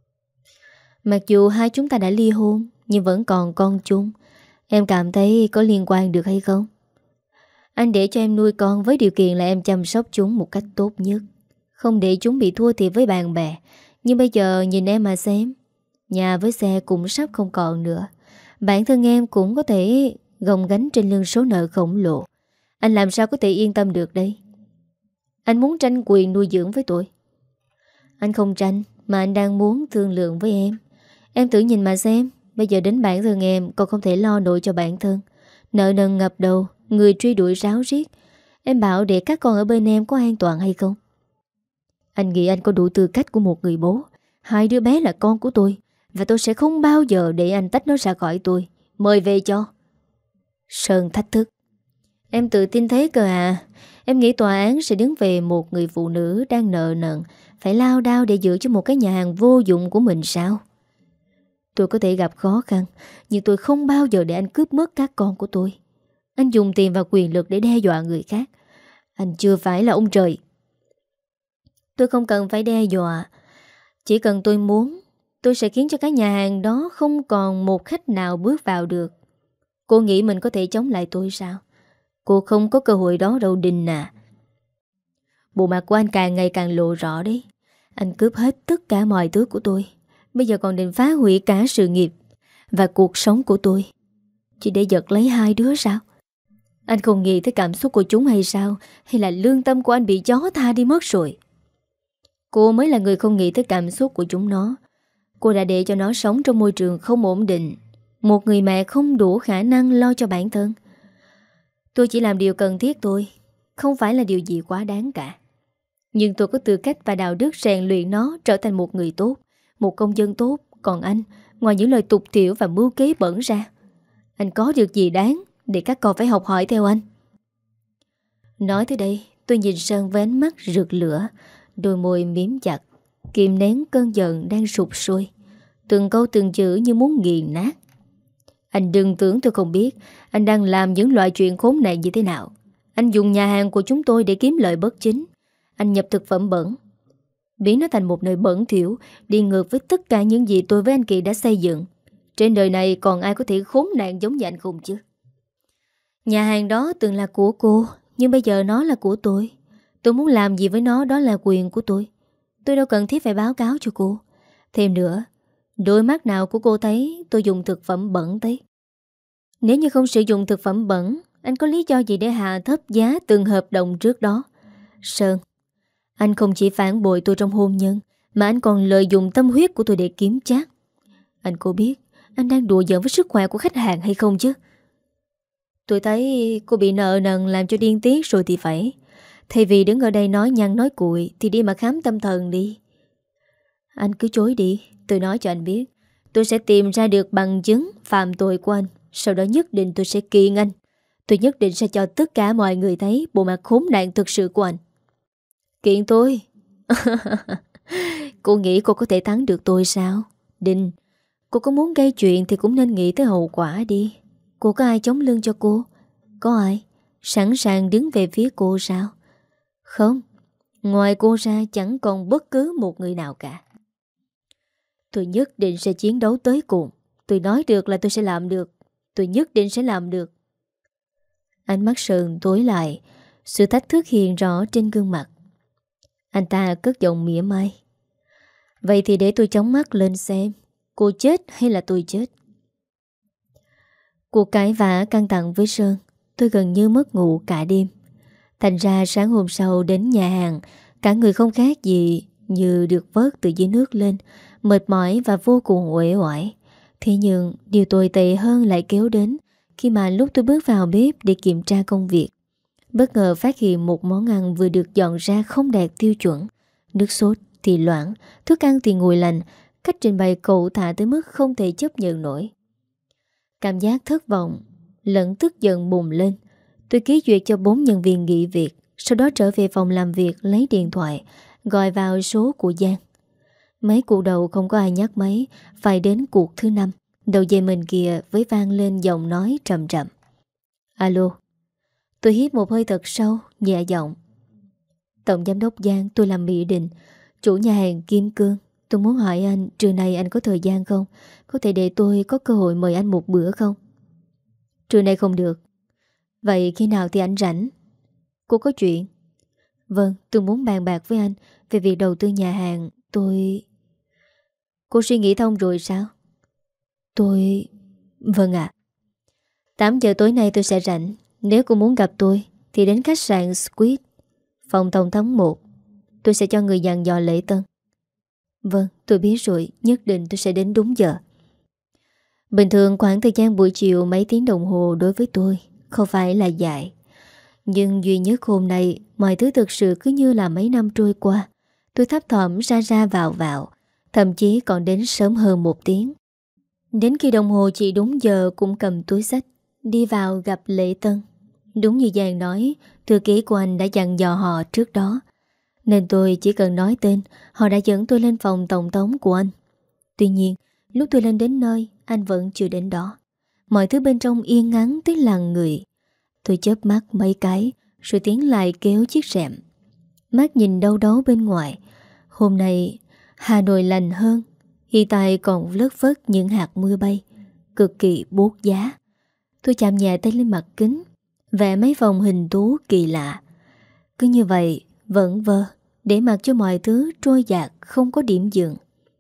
Mặc dù hai chúng ta đã ly hôn, nhưng vẫn còn con chung. Em cảm thấy có liên quan được hay không? Anh để cho em nuôi con với điều kiện là em chăm sóc chúng một cách tốt nhất, không để chúng bị thua thiệt với bạn bè. Nhưng bây giờ nhìn em mà xem, nhà với xe cũng sắp không còn nữa. Bản thân em cũng có thể gồng gánh trên lưng số nợ khổng lồ. Anh làm sao có thể yên tâm được đây? Anh muốn tranh quyền nuôi dưỡng với tôi. Anh không tranh, mà anh đang muốn thương lượng với em. Em tự nhìn mà xem, bây giờ đến bản thân em còn không thể lo nổi cho bản thân. Nợ nần ngập đầu, người truy đuổi ráo riết. Em bảo để các con ở bên em có an toàn hay không? Anh nghĩ anh có đủ tư cách của một người bố. Hai đứa bé là con của tôi, và tôi sẽ không bao giờ để anh tách nó ra khỏi tôi. Mời về cho. Sơn thách thức: em tự tin thế cơ à? Em nghĩ tòa án sẽ đứng về một người phụ nữ đang nợ nần, phải lao đao để giữ cho một cái nhà hàng vô dụng của mình sao? Tôi có thể gặp khó khăn, nhưng tôi không bao giờ để anh cướp mất các con của tôi. Anh dùng tiền và quyền lực để đe dọa người khác. Anh chưa phải là ông trời. Tôi không cần phải đe dọa. Chỉ cần tôi muốn, tôi sẽ khiến cho cái nhà hàng đó không còn một khách nào bước vào được. Cô nghĩ mình có thể chống lại tôi sao? Cô không có cơ hội đó đâu Đình à. Bộ mặt của anh càng ngày càng lộ rõ đấy. Anh cướp hết tất cả mọi thứ của tôi, bây giờ còn định phá hủy cả sự nghiệp và cuộc sống của tôi, chỉ để giật lấy hai đứa sao? Anh không nghĩ tới cảm xúc của chúng hay sao? Hay là lương tâm của anh bị chó tha đi mất rồi? Cô mới là người không nghĩ tới cảm xúc của chúng nó. Cô đã để cho nó sống trong môi trường không ổn định, một người mẹ không đủ khả năng lo cho bản thân. Tôi chỉ làm điều cần thiết thôi, không phải là điều gì quá đáng cả. Nhưng tôi có tư cách và đạo đức rèn luyện nó trở thành một người tốt, một công dân tốt. Còn anh, ngoài những lời tục tiểu và mưu kế bẩn ra, anh có được gì đáng để các con phải học hỏi theo anh? Nói tới đây, tôi nhìn Sơn với ánh mắt rực lửa, đôi môi miếm chặt, kìm nén cơn giận đang sụp sôi, từng câu từng chữ như muốn nghiền nát. Anh đừng tưởng tôi không biết anh đang làm những loại chuyện khốn nạn như thế nào. Anh dùng nhà hàng của chúng tôi để kiếm lợi bất chính. Anh nhập thực phẩm bẩn, biến nó thành một nơi bẩn thỉu, đi ngược với tất cả những gì tôi với anh Kỳ đã xây dựng. Trên đời này còn ai có thể khốn nạn giống như anh không chứ? Nhà hàng đó từng là của cô, nhưng bây giờ nó là của tôi. Tôi muốn làm gì với nó đó là quyền của tôi. Tôi đâu cần thiết phải báo cáo cho cô. Thêm nữa, đôi mắt nào của cô thấy tôi dùng thực phẩm bẩn đấy? Nếu như không sử dụng thực phẩm bẩn, anh có lý do gì để hạ thấp giá từng hợp đồng trước đó? Sơn, anh không chỉ phản bội tôi trong hôn nhân, mà anh còn lợi dụng tâm huyết của tôi để kiếm trác. Anh có biết anh đang đùa giỡn với sức khỏe của khách hàng hay không chứ? Tôi thấy cô bị nợ nần làm cho điên tiết rồi thì phải. Thay vì đứng ở đây nói nhăn nói cuội thì đi mà khám tâm thần đi. Anh cứ chối đi, tôi nói cho anh biết. Tôi sẽ tìm ra được bằng chứng phạm tội của anh. Sau đó nhất định tôi sẽ kiện anh. Tôi nhất định sẽ cho tất cả mọi người thấy bộ mặt khốn nạn thực sự của anh. Kiện tôi? Cô nghĩ cô có thể thắng được tôi sao? Đinh, cô có muốn gây chuyện thì cũng nên nghĩ tới hậu quả đi. Cô có ai chống lưng cho cô? Có ai sẵn sàng đứng về phía cô sao? Không, ngoài cô ra chẳng còn bất cứ một người nào cả. Tôi nhất định sẽ chiến đấu tới cùng. Tôi nói được là tôi sẽ làm được. Tôi nhất định sẽ làm được. Ánh mắt Sơn tối lại, sự thách thức hiện rõ trên gương mặt. Anh ta cất giọng mỉa mai. Vậy thì để tôi chống mắt lên xem, cô chết hay là tôi chết. Cuộc cãi vã căng thẳng với Sơn, tôi gần như mất ngủ cả đêm. Thành ra sáng hôm sau đến nhà hàng, cả người không khác gì như được vớt từ dưới nước lên, mệt mỏi và vô cùng uể oải. Thế nhưng điều tồi tệ hơn lại kéo đến khi mà lúc tôi bước vào bếp để kiểm tra công việc. Bất ngờ phát hiện một món ăn vừa được dọn ra không đạt tiêu chuẩn. Nước sốt thì loãng, thức ăn thì nguội lạnh, cách trình bày cẩu thả tới mức không thể chấp nhận nổi. Cảm giác thất vọng lẫn tức giận bùng lên. Tôi ký duyệt cho bốn nhân viên nghỉ việc, sau đó trở về phòng làm việc lấy điện thoại, gọi vào số của Giang. Mấy cuộc đầu không có ai nhắc máy, phải đến cuộc thứ năm. Đầu dây bên kia với vang lên giọng nói trầm trầm. Alo. Tôi hít một hơi thật sâu, nhẹ giọng. Tổng giám đốc Giang, tôi làm Mỹ Định, chủ nhà hàng Kim Cương. Tôi muốn hỏi anh, trưa nay anh có thời gian không? Có thể để tôi có cơ hội mời anh một bữa không? Trưa nay không được. Vậy khi nào thì anh rảnh? Cô có chuyện? Vâng, tôi muốn bàn bạc với anh về việc đầu tư nhà hàng. Tôi... Cô suy nghĩ thông rồi sao? Tôi... Vâng ạ. tám giờ tối nay tôi sẽ rảnh. Nếu cô muốn gặp tôi thì đến khách sạn Squid, phòng Tổng thống một. Tôi sẽ cho người dặn dò lễ tân. Vâng, tôi biết rồi. Nhất định tôi sẽ đến đúng giờ. Bình thường khoảng thời gian buổi chiều mấy tiếng đồng hồ đối với tôi không phải là dài. Nhưng duy nhất hôm nay mọi thứ thực sự cứ như là mấy năm trôi qua. Tôi thấp thỏm ra ra vào vào, thậm chí còn đến sớm hơn một tiếng. Đến khi đồng hồ chỉ đúng giờ cũng cầm túi xách đi vào gặp lễ tân. Đúng như Giang nói, thư ký của anh đã dặn dò họ trước đó, nên tôi chỉ cần nói tên, họ đã dẫn tôi lên phòng tổng thống của anh. Tuy nhiên, lúc tôi lên đến nơi, anh vẫn chưa đến đó. Mọi thứ bên trong yên ngắn tới lằn người. Tôi chớp mắt mấy cái, rồi tiến lại kéo chiếc rèm. Mắt nhìn đâu đó bên ngoài. Hôm nay, Hà Nội lạnh hơn. Hiện tại còn lất phất những hạt mưa bay, cực kỳ buốt giá. Tôi chạm nhẹ tay lên mặt kính, vẽ mấy vòng hình thú kỳ lạ. Cứ như vậy, vẫn vơ, để mặc cho mọi thứ trôi dạt không có điểm dừng.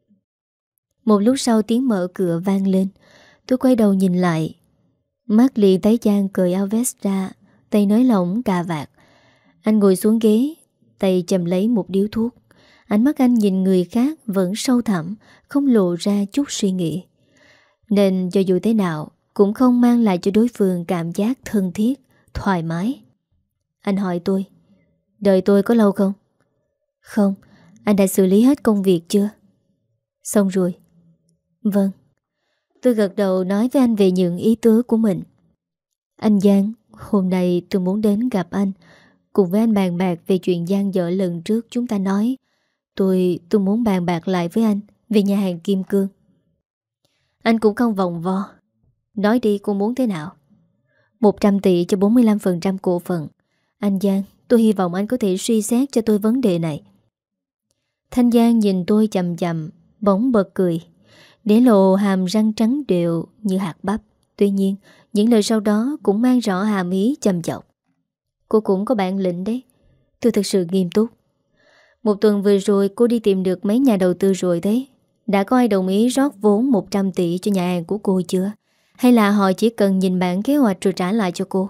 Một lúc sau tiếng mở cửa vang lên. Tôi quay đầu nhìn lại. Mắt liền thấy Giang cởi áo vest ra, tay nới lỏng cà vạt. Anh ngồi xuống ghế, tay chầm lấy một điếu thuốc. Ánh mắt anh nhìn người khác vẫn sâu thẳm, không lộ ra chút suy nghĩ. Nên cho dù thế nào cũng không mang lại cho đối phương cảm giác thân thiết, thoải mái. Anh hỏi tôi, đợi tôi có lâu không? Không, anh đã xử lý hết công việc chưa? Xong rồi. Vâng. Tôi gật đầu nói với anh về những ý tứ của mình. Anh Giang, hôm nay tôi muốn đến gặp anh, cùng với anh bàn bạc về chuyện dang dở lần trước chúng ta nói. Tôi tôi muốn bàn bạc lại với anh về nhà hàng Kim Cương. Anh cũng không vòng vo. Nói đi, cô muốn thế nào? một trăm tỷ cho bốn mươi lăm phần trăm cổ phần. Anh Giang, tôi hy vọng anh có thể suy xét cho tôi vấn đề này. Thanh Giang nhìn tôi chầm chầm, bỗng bật cười, để lộ hàm răng trắng đều như hạt bắp. Tuy nhiên, những lời sau đó cũng mang rõ hàm ý châm chọc. Cô cũng có bản lĩnh đấy. Tôi thực sự nghiêm túc. Một tuần vừa rồi cô đi tìm được mấy nhà đầu tư rồi đấy. Đã có ai đồng ý rót vốn một trăm tỷ cho nhà hàng của cô chưa? Hay là họ chỉ cần nhìn bản kế hoạch rồi trả lại cho cô?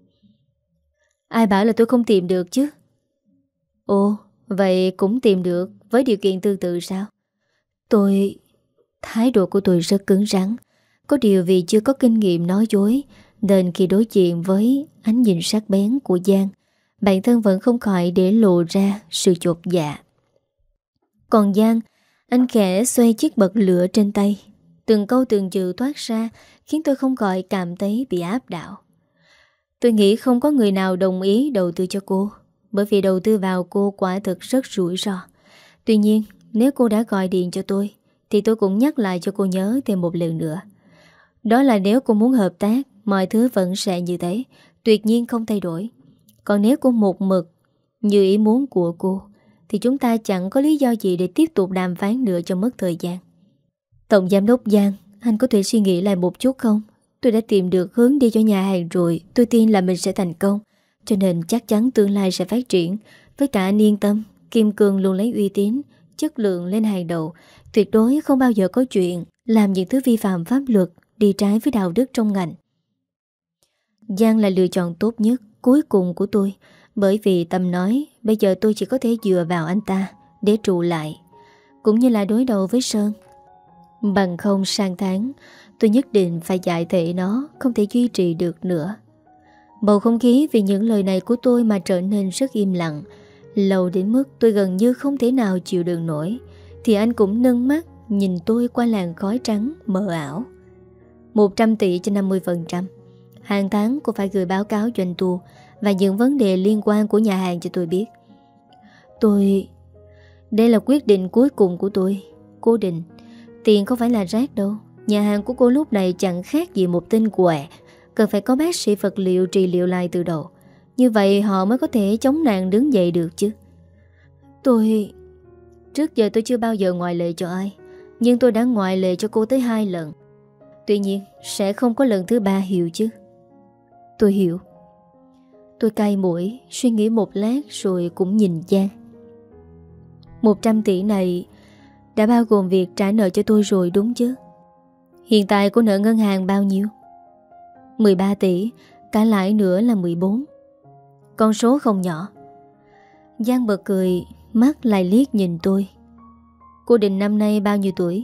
Ai bảo là tôi không tìm được chứ? Ồ, vậy cũng tìm được với điều kiện tương tự sao? Tôi... Thái độ của tôi rất cứng rắn. Có điều vì chưa có kinh nghiệm nói dối, nên khi đối diện với ánh nhìn sắc bén của Giang, bản thân vẫn không khỏi để lộ ra sự chột dạ. Còn Giang, anh khẽ xoay chiếc bật lửa trên tay. Từng câu từng chữ toát ra khiến tôi không khỏi cảm thấy bị áp đảo. Tôi nghĩ không có người nào đồng ý đầu tư cho cô, bởi vì đầu tư vào cô quả thực rất rủi ro. Tuy nhiên, nếu cô đã gọi điện cho tôi, thì tôi cũng nhắc lại cho cô nhớ thêm một lần nữa. Đó là nếu cô muốn hợp tác, mọi thứ vẫn sẽ như thế, tuyệt nhiên không thay đổi. Còn nếu cô một mực như ý muốn của cô, thì chúng ta chẳng có lý do gì để tiếp tục đàm phán nữa cho mất thời gian. Tổng giám đốc Giang, anh có thể suy nghĩ lại một chút không? Tôi đã tìm được hướng đi cho nhà hàng rồi. Tôi tin là mình sẽ thành công, cho nên chắc chắn tương lai sẽ phát triển. Với cả anh yên tâm, Kim Cương luôn lấy uy tín, chất lượng lên hàng đầu. Tuyệt đối không bao giờ có chuyện làm những thứ vi phạm pháp luật, đi trái với đạo đức trong ngành. Giang là lựa chọn tốt nhất, cuối cùng của tôi. Bởi vì Tâm nói bây giờ tôi chỉ có thể dựa vào anh ta để trụ lại, cũng như là đối đầu với Sơn. Bằng không sang tháng tôi nhất định phải giải thể nó, không thể duy trì được nữa. Bầu không khí vì những lời này của tôi mà trở nên rất im lặng. Lâu đến mức tôi gần như không thể nào chịu đựng nổi, thì anh cũng nâng mắt nhìn tôi qua làn khói trắng mờ ảo. Một trăm tỷ cho năm mươi phần trăm. Hàng tháng cô phải gửi báo cáo doanh thu và những vấn đề liên quan của nhà hàng cho tôi biết. Tôi... Đây là quyết định cuối cùng của tôi. Cô Định, tiền không phải là rác đâu. Nhà hàng của cô lúc này chẳng khác gì một tên quẹ, cần phải có bác sĩ vật liệu trị liệu lại từ đầu. Như vậy họ mới có thể chống nạn đứng dậy được chứ. Tôi... Trước giờ tôi chưa bao giờ ngoại lệ cho ai, nhưng tôi đã ngoại lệ cho cô tới hai lần. Tuy nhiên sẽ không có lần thứ ba, hiểu chứ? Tôi hiểu. Tôi cay mũi, suy nghĩ một lát rồi cũng nhìn Giang. Một trăm tỷ này đã bao gồm việc trả nợ cho tôi rồi đúng chứ? Hiện tại cô nợ ngân hàng bao nhiêu? mười ba tỷ, cả lãi nữa là mười bốn. Con số không nhỏ. Giang bật cười, mắt lại liếc nhìn tôi. Cô Định năm nay bao nhiêu tuổi?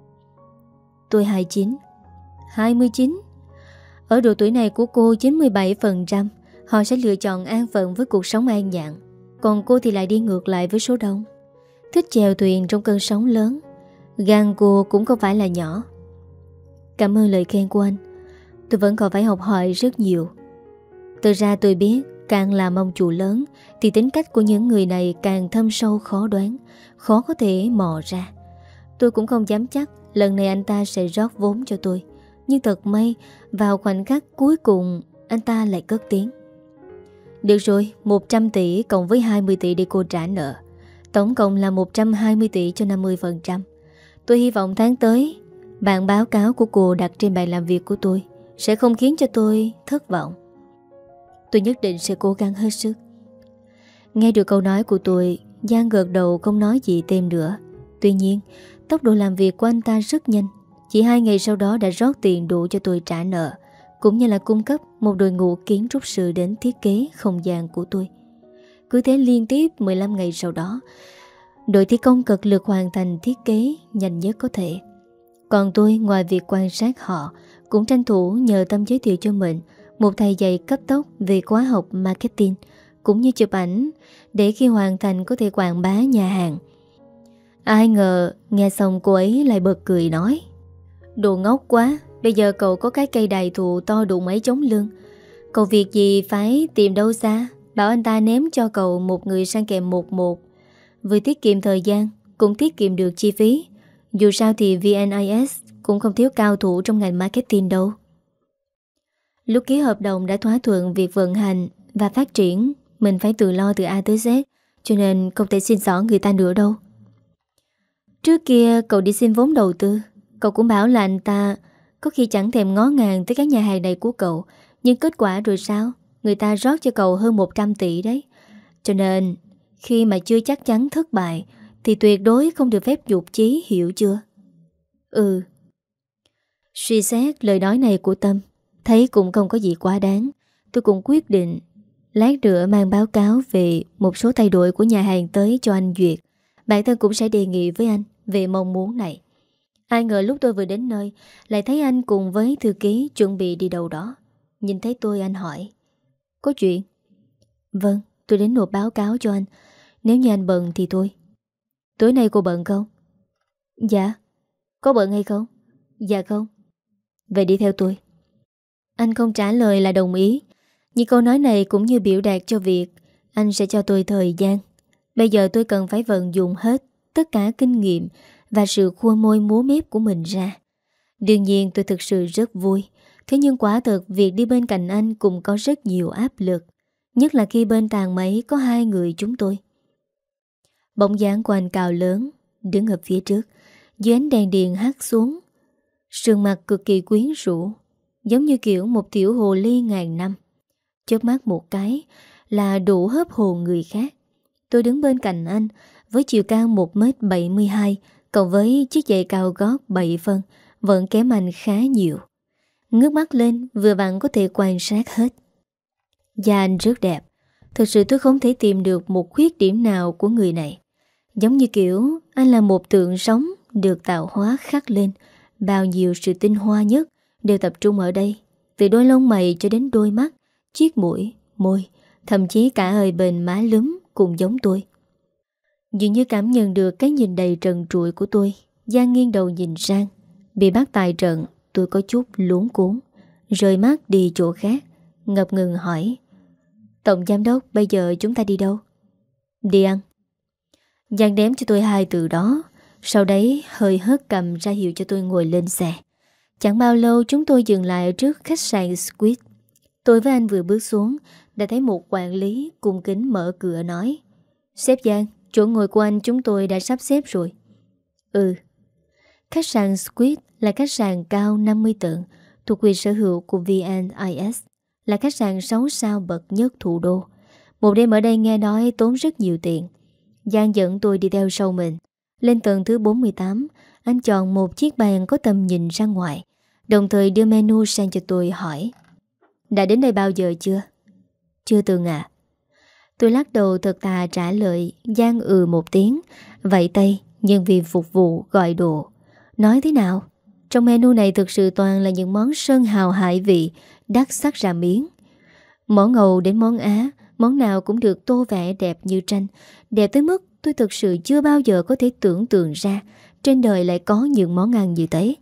Tôi hai mươi chín. hai mươi chín? Ở độ tuổi này của cô, chín mươi bảy phần trăm họ sẽ lựa chọn an phận với cuộc sống an nhàn. Còn cô thì lại đi ngược lại với số đông, thích chèo thuyền trong cơn sóng lớn. Gan cô cũng không phải là nhỏ. Cảm ơn lời khen của anh. Tôi vẫn còn phải học hỏi rất nhiều. Từ ra tôi biết, càng làm ông chủ lớn thì tính cách của những người này càng thâm sâu khó đoán, khó có thể mò ra. Tôi cũng không dám chắc lần này anh ta sẽ rót vốn cho tôi. Nhưng thật may, vào khoảnh khắc cuối cùng anh ta lại cất tiếng. Được rồi, một trăm tỷ cộng với hai mươi tỷ để cô trả nợ, tổng cộng là một trăm hai mươi tỷ cho năm mươi phần trăm. Tôi hy vọng tháng tới bản báo cáo của cô đặt trên bàn làm việc của tôi sẽ không khiến cho tôi thất vọng. Tôi nhất định sẽ cố gắng hết sức. Nghe được câu nói của tôi, Giang gật đầu không nói gì thêm nữa. Tuy nhiên, tốc độ làm việc của anh ta rất nhanh. Chỉ hai ngày sau đó đã rót tiền đủ cho tôi trả nợ, cũng như là cung cấp một đội ngũ kiến trúc sư đến thiết kế không gian của tôi. Cứ thế liên tiếp mười lăm ngày sau đó, đội thi công cực lực hoàn thành thiết kế nhanh nhất có thể. Còn tôi, ngoài việc quan sát họ, cũng tranh thủ nhờ Tâm giới thiệu cho mình một thầy dạy cấp tốc về khóa học marketing, cũng như chụp ảnh để khi hoàn thành có thể quảng bá nhà hàng. Ai ngờ nghe xong cô ấy lại bật cười nói: Đồ ngốc quá, bây giờ cậu có cái cây đại thụ to đủ mấy chống lưng, cậu việc gì phải tìm đâu xa, bảo anh ta ném cho cậu một người sang kèm một một. Vừa tiết kiệm thời gian, cũng tiết kiệm được chi phí. Dù sao thì vê en i ét cũng không thiếu cao thủ trong ngành marketing đâu. Lúc ký hợp đồng đã thỏa thuận việc vận hành và phát triển, mình phải tự lo từ A tới Z, cho nên không thể xin xỏ người ta nữa đâu. Trước kia cậu đi xin vốn đầu tư, cậu cũng bảo là anh ta có khi chẳng thèm ngó ngàng tới các nhà hàng này của cậu. Nhưng kết quả rồi sao? Người ta rót cho cậu hơn một trăm tỷ đấy. Cho nên khi mà chưa chắc chắn thất bại thì tuyệt đối không được phép dục chí, hiểu chưa? Ừ. Suy xét lời nói này của Tâm, thấy cũng không có gì quá đáng. Tôi cũng quyết định lát nữa mang báo cáo về một số thay đổi của nhà hàng tới cho anh duyệt. Bản thân cũng sẽ đề nghị với anh về mong muốn này. Ai ngờ lúc tôi vừa đến nơi, lại thấy anh cùng với thư ký chuẩn bị đi đâu đó. Nhìn thấy tôi, anh hỏi: Có chuyện? Vâng, tôi đến nộp báo cáo cho anh. Nếu như anh bận thì thôi. Tối nay cô bận không? Dạ. Có bận hay không? Dạ không. Vậy đi theo tôi. Anh không trả lời là đồng ý. Nhưng câu nói này cũng như biểu đạt cho việc anh sẽ cho tôi thời gian. Bây giờ tôi cần phải vận dụng hết tất cả kinh nghiệm và sự khua môi múa mép của mình ra. Đương nhiên tôi thực sự rất vui. Thế nhưng quả thật việc đi bên cạnh anh cũng có rất nhiều áp lực. Nhất là khi bên tàn máy có hai người chúng tôi. Bóng dáng của anh cao lớn, đứng ở phía trước, dưới ánh đèn điện hắt xuống, sườn mặt cực kỳ quyến rũ. giống như kiểu một tiểu hồ ly ngàn năm. Chớp mắt một cái là đủ hớp hồn người khác. Tôi đứng bên cạnh anh với chiều cao một mét bảy mươi hai, cộng với chiếc giày cao gót bảy phân, vẫn kém anh khá nhiều. Ngước mắt lên vừa vặn có thể quan sát hết. Da anh rất đẹp. Thực sự tôi không thể tìm được một khuyết điểm nào của người này. Giống như kiểu anh là một tượng sống được tạo hóa khắc lên. Bao nhiêu sự tinh hoa nhất đều tập trung ở đây. Từ đôi lông mày cho đến đôi mắt, chiếc mũi, môi, thậm chí cả hơi bền má lúm cũng giống tôi. Dường như cảm nhận được cái nhìn đầy trần trụi của tôi, Giang nghiêng đầu nhìn sang. Bị bắt tại trận, tôi có chút luống cuốn, rời mắt đi chỗ khác, ngập ngừng hỏi: Tổng giám đốc, bây giờ chúng ta đi đâu? Đi ăn. Giang đếm cho tôi hai từ đó, sau đấy hơi hất cầm ra hiệu cho tôi ngồi lên xe. Chẳng bao lâu chúng tôi dừng lại ở trước khách sạn Squid. Tôi với anh vừa bước xuống đã thấy một quản lý cung kính mở cửa nói: Sếp Giang, chỗ ngồi của anh chúng tôi đã sắp xếp rồi. Ừ. Khách sạn Squid là khách sạn cao năm mươi tầng thuộc quyền sở hữu của vê en i ét, là khách sạn sáu sao bậc nhất thủ đô. Một đêm ở đây nghe nói tốn rất nhiều tiền. Giang dẫn tôi đi theo sau mình. Lên tầng thứ bốn mươi tám, anh chọn một chiếc bàn có tầm nhìn ra ngoài, đồng thời đưa menu sang cho tôi hỏi: Đã đến đây bao giờ chưa? Chưa từng à? Tôi lắc đầu thật thà trả lời. Giang ừ một tiếng, vẫy tay nhân viên phục vụ gọi đồ. Nói thế nào? Trong menu này thực sự toàn là những món sơn hào hải vị, đắt sắc ra miếng. Món Âu đến món Á, món nào cũng được tô vẽ đẹp như tranh. Đẹp tới mức tôi thực sự chưa bao giờ có thể tưởng tượng ra trên đời lại có những món ăn như thế.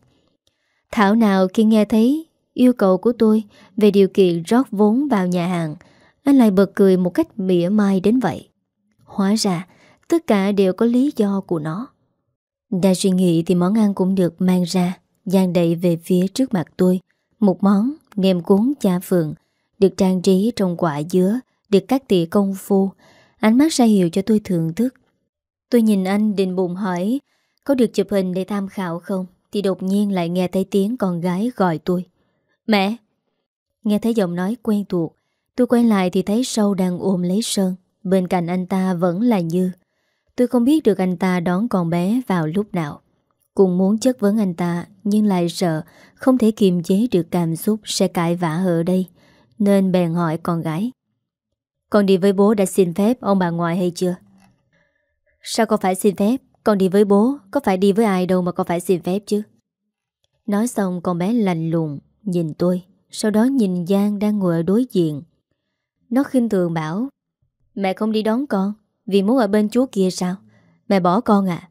Thảo nào khi nghe thấy yêu cầu của tôi về điều kiện rót vốn vào nhà hàng, anh lại bật cười một cách mỉa mai đến vậy. Hóa ra tất cả đều có lý do của nó. Đang suy nghĩ thì món ăn cũng được mang ra. Giang đẩy về phía trước mặt tôi một món nem cuốn chả phượng, được trang trí trong quả dứa, được cắt tỉa công phu. Ánh mắt ra hiệu cho tôi thưởng thức. Tôi nhìn anh định bụng hỏi có được chụp hình để tham khảo không, thì đột nhiên lại nghe thấy tiếng con gái gọi tôi: Mẹ! Nghe thấy giọng nói quen thuộc, tôi quay lại thì thấy Sâu đang ôm lấy Sơn. Bên cạnh anh ta vẫn là Như. Tôi không biết được anh ta đón con bé vào lúc nào. Cùng muốn chất vấn anh ta, nhưng lại sợ không thể kiềm chế được cảm xúc sẽ cãi vã ở đây, nên bèn hỏi con gái: Con đi với bố đã xin phép ông bà ngoại hay chưa? Sao con phải xin phép? Con đi với bố, có phải đi với ai đâu mà con phải xin phép chứ? Nói xong con bé lạnh lùng nhìn tôi, sau đó nhìn Giang đang ngồi ở đối diện. Nó khinh thường bảo: Mẹ không đi đón con vì muốn ở bên chú kia sao? Mẹ bỏ con à?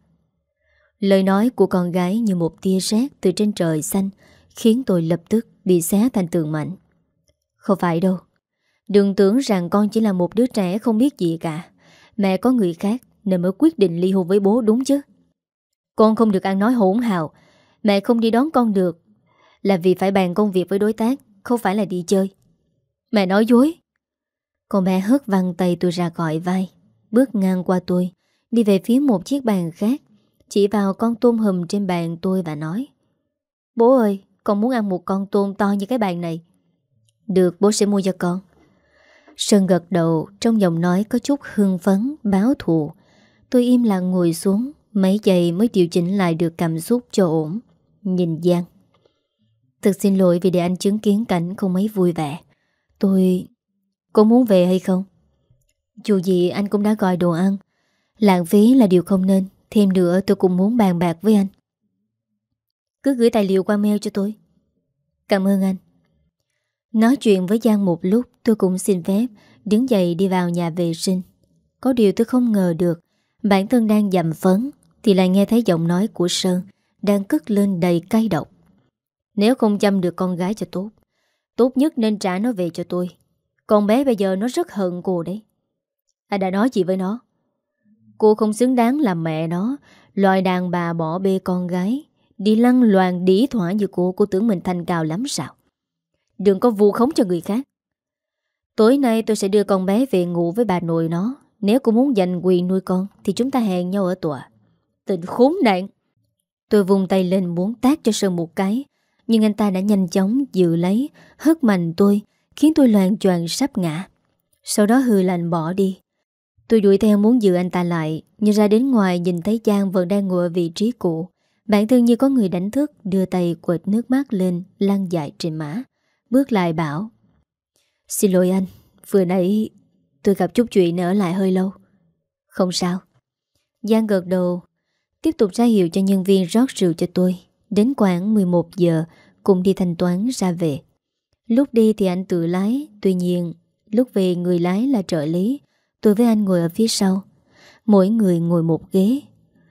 Lời nói của con gái như một tia sét từ trên trời xanh, khiến tôi lập tức bị xé thành tường mạnh. Không phải đâu. Đừng tưởng rằng con chỉ là một đứa trẻ không biết gì cả. Mẹ có người khác nên mới quyết định ly hôn với bố đúng chứ. Con không được ăn nói hỗn hào. Mẹ không đi đón con được là vì phải bàn công việc với đối tác, không phải là đi chơi. Mẹ nói dối. Con bé hất văng tay tôi ra gọi vai, bước ngang qua tôi, đi về phía một chiếc bàn khác, chỉ vào con tôm hùm trên bàn tôi và nói: Bố ơi, con muốn ăn một con tôm to như cái bàn này. Được, bố sẽ mua cho con. Sơn gật đầu, trong giọng nói có chút hưng phấn, báo thù. Tôi im lặng ngồi xuống, mấy giây mới điều chỉnh lại được cảm xúc cho ổn. Nhìn Giang: Thật xin lỗi vì để anh chứng kiến cảnh không mấy vui vẻ. Tôi... Cô muốn về hay không? Dù gì anh cũng đã gọi đồ ăn. Lãng phí là điều không nên. Thêm nữa tôi cũng muốn bàn bạc với anh. Cứ gửi tài liệu qua mail cho tôi. Cảm ơn anh. Nói chuyện với Giang một lúc, tôi cũng xin phép đứng dậy đi vào nhà vệ sinh. Có điều tôi không ngờ được, bản thân đang dầm phấn thì lại nghe thấy giọng nói của Sơn đang cất lên đầy cay độc. Nếu không chăm được con gái cho tốt, tốt nhất nên trả nó về cho tôi. Con bé bây giờ nó rất hận cô đấy. Anh đã nói gì với nó? Cô không xứng đáng làm mẹ nó. Loài đàn bà bỏ bê con gái, đi lăn loàn đĩ thỏa như cô. Cô tưởng mình thành cao lắm sao? Đừng có vu khống cho người khác. Tối nay tôi sẽ đưa con bé về ngủ với bà nội nó. Nếu cô muốn giành quyền nuôi con thì chúng ta hẹn nhau ở tòa. Tình khốn nạn. Tôi vùng tay lên muốn tát cho Sơn một cái, Nhưng anh ta đã nhanh chóng giữ lấy, hất mạnh tôi, khiến tôi loạng choạng sắp ngã. Sau đó hừ lạnh bỏ đi. Tôi đuổi theo muốn giữ anh ta lại, nhưng ra đến ngoài nhìn thấy Giang vẫn đang ngồi ở vị trí cũ. Bản thân như có người đánh thức, đưa tay quệt nước mắt lên, lăn dài trên má. Bước lại bảo: Xin lỗi anh, vừa nãy tôi gặp chút chuyện ở lại hơi lâu. Không sao. Giang gật đầu, tiếp tục ra hiệu cho nhân viên rót rượu cho tôi. Đến khoảng mười một giờ cùng đi thanh toán ra về. Lúc đi thì anh tự lái, tuy nhiên lúc về người lái là trợ lý. Tôi với anh ngồi ở phía sau, mỗi người ngồi một ghế.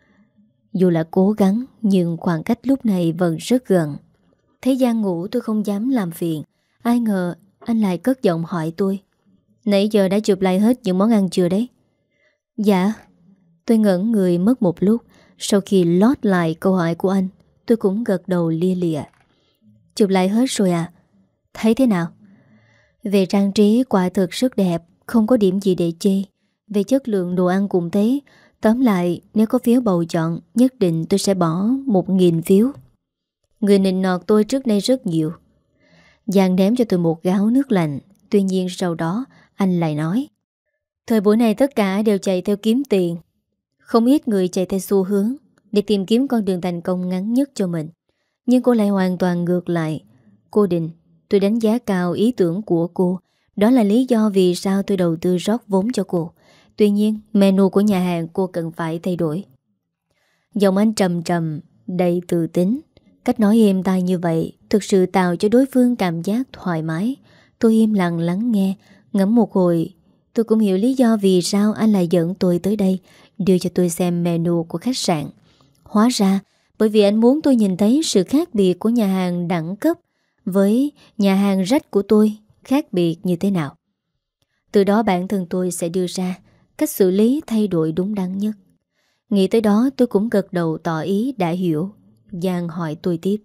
Dù là cố gắng, nhưng khoảng cách lúc này vẫn rất gần. Thấy Giang ngủ tôi không dám làm phiền. Ai ngờ anh lại cất giọng hỏi tôi: Nãy giờ đã chụp lại hết những món ăn chưa đấy? Dạ. Tôi ngẩn người mất một lúc. Sau khi lót lại câu hỏi của anh, tôi cũng gật đầu lia lịa. Chụp lại hết rồi à? Thấy thế nào? Về trang trí quả thực rất đẹp, không có điểm gì để chê. Về chất lượng đồ ăn cũng thế. Tóm lại, nếu có phiếu bầu chọn, nhất định tôi sẽ bỏ một nghìn phiếu. Người nịnh nọt tôi trước nay rất nhiều. Giang ném cho tôi một gáo nước lạnh. Tuy nhiên sau đó anh lại nói: Thời buổi này tất cả đều chạy theo kiếm tiền. Không ít người chạy theo xu hướng để tìm kiếm con đường thành công ngắn nhất cho mình. Nhưng cô lại hoàn toàn ngược lại. Cô Đình, tôi đánh giá cao ý tưởng của cô. Đó là lý do vì sao tôi đầu tư rót vốn cho cô. Tuy nhiên, menu của nhà hàng cô cần phải thay đổi. Giọng anh trầm trầm, đầy tự tính. Cách nói êm tai như vậy thực sự tạo cho đối phương cảm giác thoải mái. Tôi im lặng lắng nghe. Ngẫm một hồi, tôi cũng hiểu lý do vì sao anh lại dẫn tôi tới đây, đưa cho tôi xem menu của khách sạn. Hóa ra, bởi vì anh muốn tôi nhìn thấy sự khác biệt của nhà hàng đẳng cấp với nhà hàng rách của tôi khác biệt như thế nào. Từ đó bản thân tôi sẽ đưa ra cách xử lý thay đổi đúng đắn nhất. Nghĩ tới đó tôi cũng gật đầu tỏ ý đã hiểu. Giang hỏi tôi tiếp: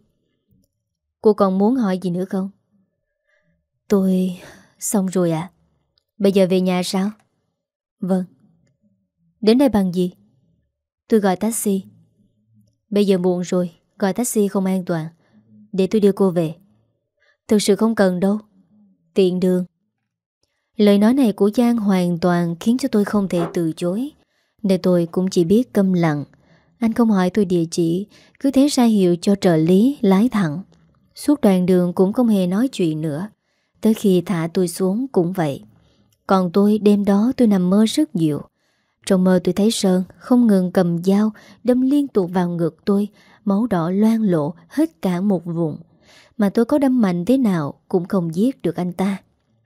Cô còn muốn hỏi gì nữa không? Tôi... xong rồi ạ. À? Bây giờ về nhà sao? Vâng. Đến đây bằng gì? Tôi gọi taxi. Bây giờ muộn rồi, gọi taxi không an toàn. Để tôi đưa cô về. Thực sự không cần đâu. Tiện đường. Lời nói này của Giang hoàn toàn khiến cho tôi không thể từ chối. Nên tôi cũng chỉ biết câm lặng. Anh không hỏi tôi địa chỉ, cứ thế ra hiệu cho trợ lý lái thẳng. Suốt đoạn đường cũng không hề nói chuyện nữa. Tới khi thả tôi xuống cũng vậy. Còn tôi đêm đó tôi nằm mơ rất nhiều. Trong mơ tôi thấy Sơn không ngừng cầm dao đâm liên tục vào ngực tôi. Máu đỏ loang lộ hết cả một vùng. Mà tôi có đâm mạnh thế nào cũng không giết được anh ta.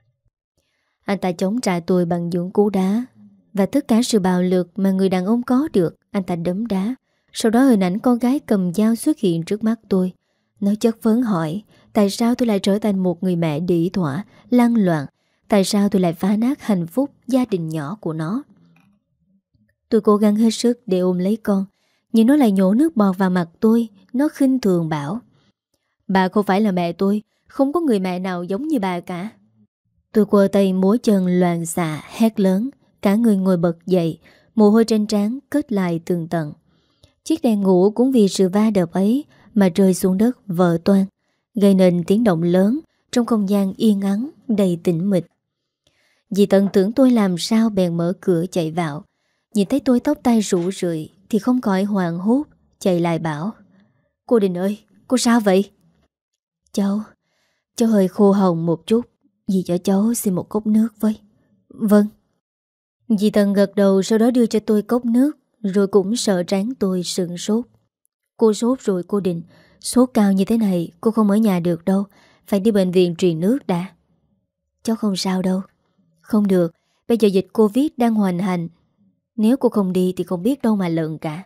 Anh ta chống trả tôi bằng những cú đá. Và tất cả sự bạo lực mà người đàn ông có được, anh ta đấm đá. Sau đó hình ảnh con gái cầm dao xuất hiện trước mắt tôi. Nó chất vấn hỏi tại sao tôi lại trở thành một người mẹ đĩ thỏa, lăng loạn. Tại sao tôi lại phá nát hạnh phúc gia đình nhỏ của nó. Tôi cố gắng hết sức để ôm lấy con, nhưng nó lại nhổ nước bọt vào mặt tôi. Nó khinh thường bảo: Bà không phải là mẹ tôi, không có người mẹ nào giống như bà cả. Tôi quơ tay múa chân loạn xạ hét lớn. Cả người ngồi bật dậy, mồ hôi trên trán kết lại tường tận. Chiếc đèn ngủ cũng vì sự va đập ấy mà rơi xuống đất vỡ toang, gây nên tiếng động lớn trong không gian yên ắng đầy tĩnh mịch. Dì Tần tưởng tôi làm sao bèn mở cửa chạy vào. Nhìn thấy tôi tóc tai rủ rượi thì không khỏi hoảng hốt, chạy lại bảo: Cô Đình ơi, cô sao vậy? Cháu, cháu hơi khô hồng một chút. Dì cho cháu xin một cốc nước với. Vâng. Dì Tần gật đầu, sau đó đưa cho tôi cốc nước. Rồi cũng sợ trán tôi sừng sốt. Cô sốt rồi cô Đình. Sốt cao như thế này cô không ở nhà được đâu, phải đi bệnh viện truyền nước đã. Cháu không sao đâu. Không được, bây giờ dịch Covid đang hoành hành. Nếu cô không đi thì không biết đâu mà lợn cả.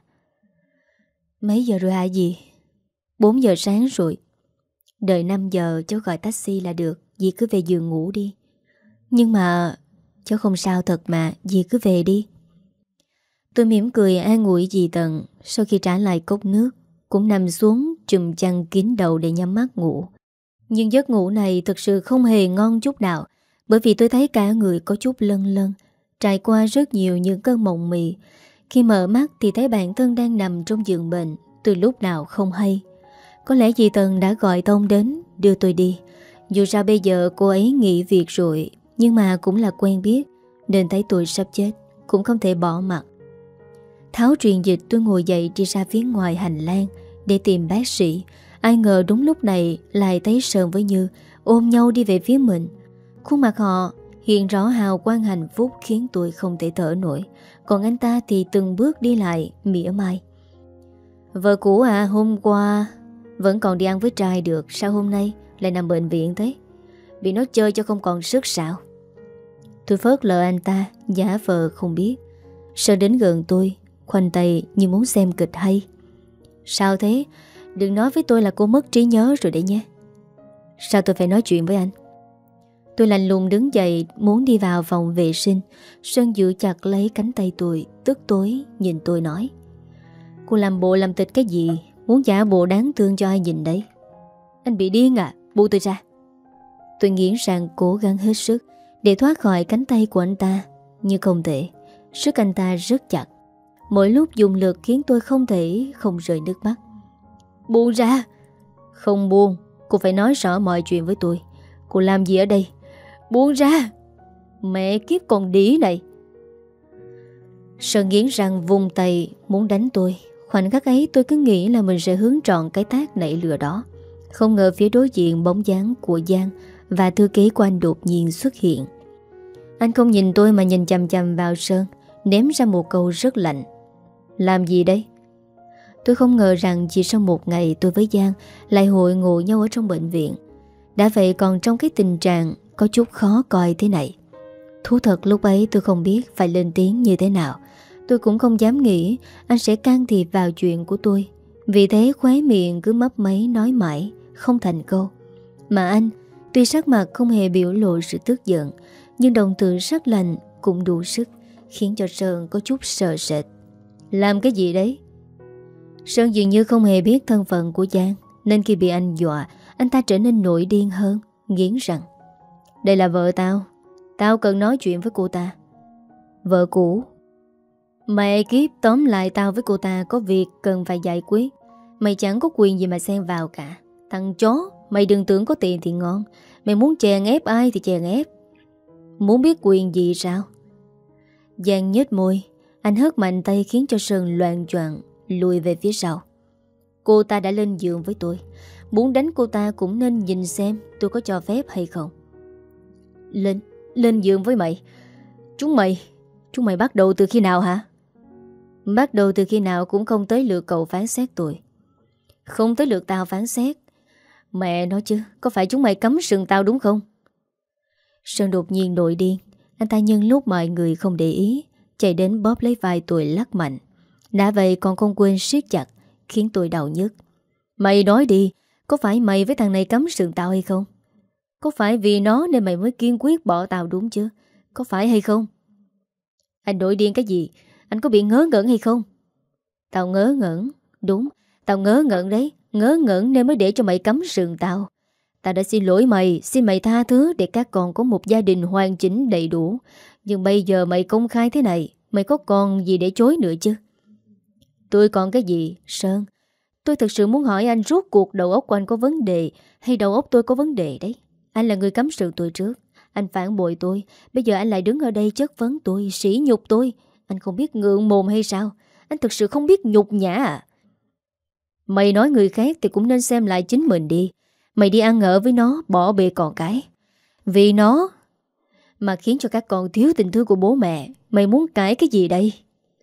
Mấy giờ rồi hả dì? bốn giờ sáng rồi. Đợi năm giờ cháu gọi taxi là được. Dì cứ về giường ngủ đi. Nhưng mà cháu không sao thật mà, dì cứ về đi. Tôi mỉm cười an ủi dì Tần. Sau khi trả lại cốc nước, cũng nằm xuống chùm chăn kín đầu để nhắm mắt ngủ. Nhưng giấc ngủ này thực sự không hề ngon chút nào. Bởi vì tôi thấy cả người có chút lân lân, trải qua rất nhiều những cơn mộng mị. Khi mở mắt thì thấy bản thân đang nằm trong giường bệnh từ lúc nào không hay. Có lẽ dì Tần đã gọi Tông đến đưa tôi đi. Dù sao bây giờ cô ấy nghỉ việc rồi, nhưng mà cũng là quen biết, nên thấy tôi sắp chết cũng không thể bỏ mặc. Tháo truyền dịch, tôi ngồi dậy đi ra phía ngoài hành lang để tìm bác sĩ. Ai ngờ đúng lúc này lại thấy Sơn với Như ôm nhau đi về phía mình. Khuôn mặt họ hiện rõ hào quang hạnh phúc khiến tôi không thể thở nổi. Còn anh ta thì từng bước đi lại mỉa mai. Vợ cũ à, hôm qua vẫn còn đi ăn với trai được, sao hôm nay lại nằm bệnh viện thế? Bị nó chơi cho không còn sức sao? Tôi phớt lờ anh ta, giả vờ không biết. Sơn đến gần tôi, khoanh tay như muốn xem kịch hay. Sao thế? Đừng nói với tôi là cô mất trí nhớ rồi đấy nhé. Sao tôi phải nói chuyện với anh? Tôi lạnh lùng đứng dậy muốn đi vào phòng vệ sinh. Sơn giữ chặt lấy cánh tay tôi, tức tối nhìn tôi nói: Cô làm bộ làm tịch cái gì? Muốn giả bộ đáng thương cho ai nhìn đấy? Anh bị điên à? Buông tôi ra. Tôi nghiến răng cố gắng hết sức để thoát khỏi cánh tay của anh ta, nhưng không thể. Sức anh ta rất chặt, mỗi lúc dùng lực khiến tôi không thể không rơi nước mắt. Buông ra. Không buông. Cô phải nói rõ mọi chuyện với tôi. Cô làm gì ở đây? Buông ra. Mẹ kiếp con đĩ này. Sơn nghiến răng vùng tay muốn đánh tôi. Khoảnh khắc ấy tôi cứ nghĩ là mình sẽ hướng trọn cái tát nảy lửa đó. Không ngờ phía đối diện bóng dáng của Giang và thư ký của anh đột nhiên xuất hiện. Anh không nhìn tôi mà nhìn chằm chằm vào Sơn, ném ra một câu rất lạnh: Làm gì đấy? Tôi không ngờ rằng chỉ sau một ngày tôi với Giang lại hội ngộ nhau ở trong bệnh viện. Đã vậy còn trong cái tình trạng có chút khó coi thế này. Thú thật lúc ấy tôi không biết phải lên tiếng như thế nào. Tôi cũng không dám nghĩ anh sẽ can thiệp vào chuyện của tôi. Vì thế khóe miệng cứ mấp máy nói mãi không thành câu. Mà anh tuy sắc mặt không hề biểu lộ sự tức giận, nhưng đồng tử sắc lạnh cũng đủ sức khiến cho Sơn có chút sợ sệt. Làm cái gì đấy? Sơn dường như không hề biết thân phận của Giang, nên khi bị anh dọa, anh ta trở nên nổi điên hơn, nghiến rằng: Đây là vợ tao, tao cần nói chuyện với cô ta. Vợ cũ? Mẹ kiếp, tóm lại tao với cô ta có việc cần phải giải quyết. Mày chẳng có quyền gì mà xen vào cả. Thằng chó, mày đừng tưởng có tiền thì ngon. Mày muốn chèn ép ai thì chèn ép. Muốn biết quyền gì sao? Giang nhếch môi. Anh hất mạnh tay khiến cho Sơn loạn choạng lùi về phía sau. Cô ta đã lên giường với tôi. Muốn đánh cô ta cũng nên nhìn xem tôi có cho phép hay không. Lên, lên giường với mày? Chúng mày, chúng mày bắt đầu từ khi nào hả? Bắt đầu từ khi nào cũng không tới lượt cậu phán xét tôi. Không tới lượt tao phán xét. Mẹ nói chứ, có phải chúng mày cấm sừng tao đúng không? Sơn đột nhiên nổi điên. Anh ta nhân lúc mọi người không để ý chạy đến bóp lấy vai tôi lắc mạnh. Đã vậy còn không quên siết chặt, khiến tôi đau nhức. Mày nói đi, có phải mày với thằng này cấm sừng tao hay không? Có phải vì nó nên mày mới kiên quyết bỏ tao đúng chứ? Có phải hay không? Anh nổi điên cái gì? Anh có bị ngớ ngẩn hay không? Tao ngớ ngẩn. Đúng, tao ngớ ngẩn đấy. Ngớ ngẩn nên mới để cho mày cấm sừng tao. Tao đã xin lỗi mày, xin mày tha thứ để các con có một gia đình hoàn chỉnh đầy đủ. Nhưng bây giờ mày công khai thế này, mày có còn gì để chối nữa chứ? Tôi còn cái gì, Sơn? Tôi thực sự muốn hỏi anh rốt cuộc đầu óc của anh có vấn đề hay đầu óc tôi có vấn đề đấy. Anh là người cấm sừng tôi trước. Anh phản bội tôi. Bây giờ anh lại đứng ở đây chất vấn tôi, sỉ nhục tôi. Anh không biết ngượng mồm hay sao? Anh thực sự không biết nhục nhã à? Mày nói người khác thì cũng nên xem lại chính mình đi. Mày đi ăn ở với nó, bỏ bê con cái. Vì nó mà khiến cho các con thiếu tình thương của bố mẹ. Mày muốn cãi cái gì đây?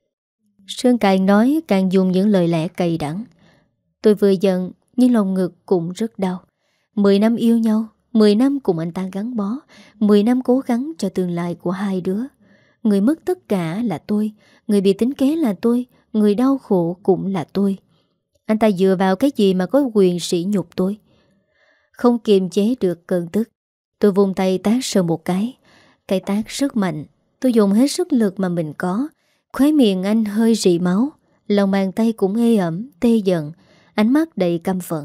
Sơn càng nói càng dùng những lời lẽ cay đắng. Tôi vừa giận nhưng lòng ngực cũng rất đau. Mười năm yêu nhau, mười năm cùng anh ta gắn bó, mười năm cố gắng cho tương lai của hai đứa. Người mất tất cả là tôi, người bị tính kế là tôi, người đau khổ cũng là tôi. Anh ta dựa vào cái gì mà có quyền sỉ nhục tôi? Không kiềm chế được cơn tức, tôi vùng tay tát Sơn một cái. Cái tát rất mạnh. Tôi dùng hết sức lực mà mình có. Khóe miệng anh hơi rỉ máu. Lòng bàn tay cũng ê ẩm, tê giận. Ánh mắt đầy căm phẫn.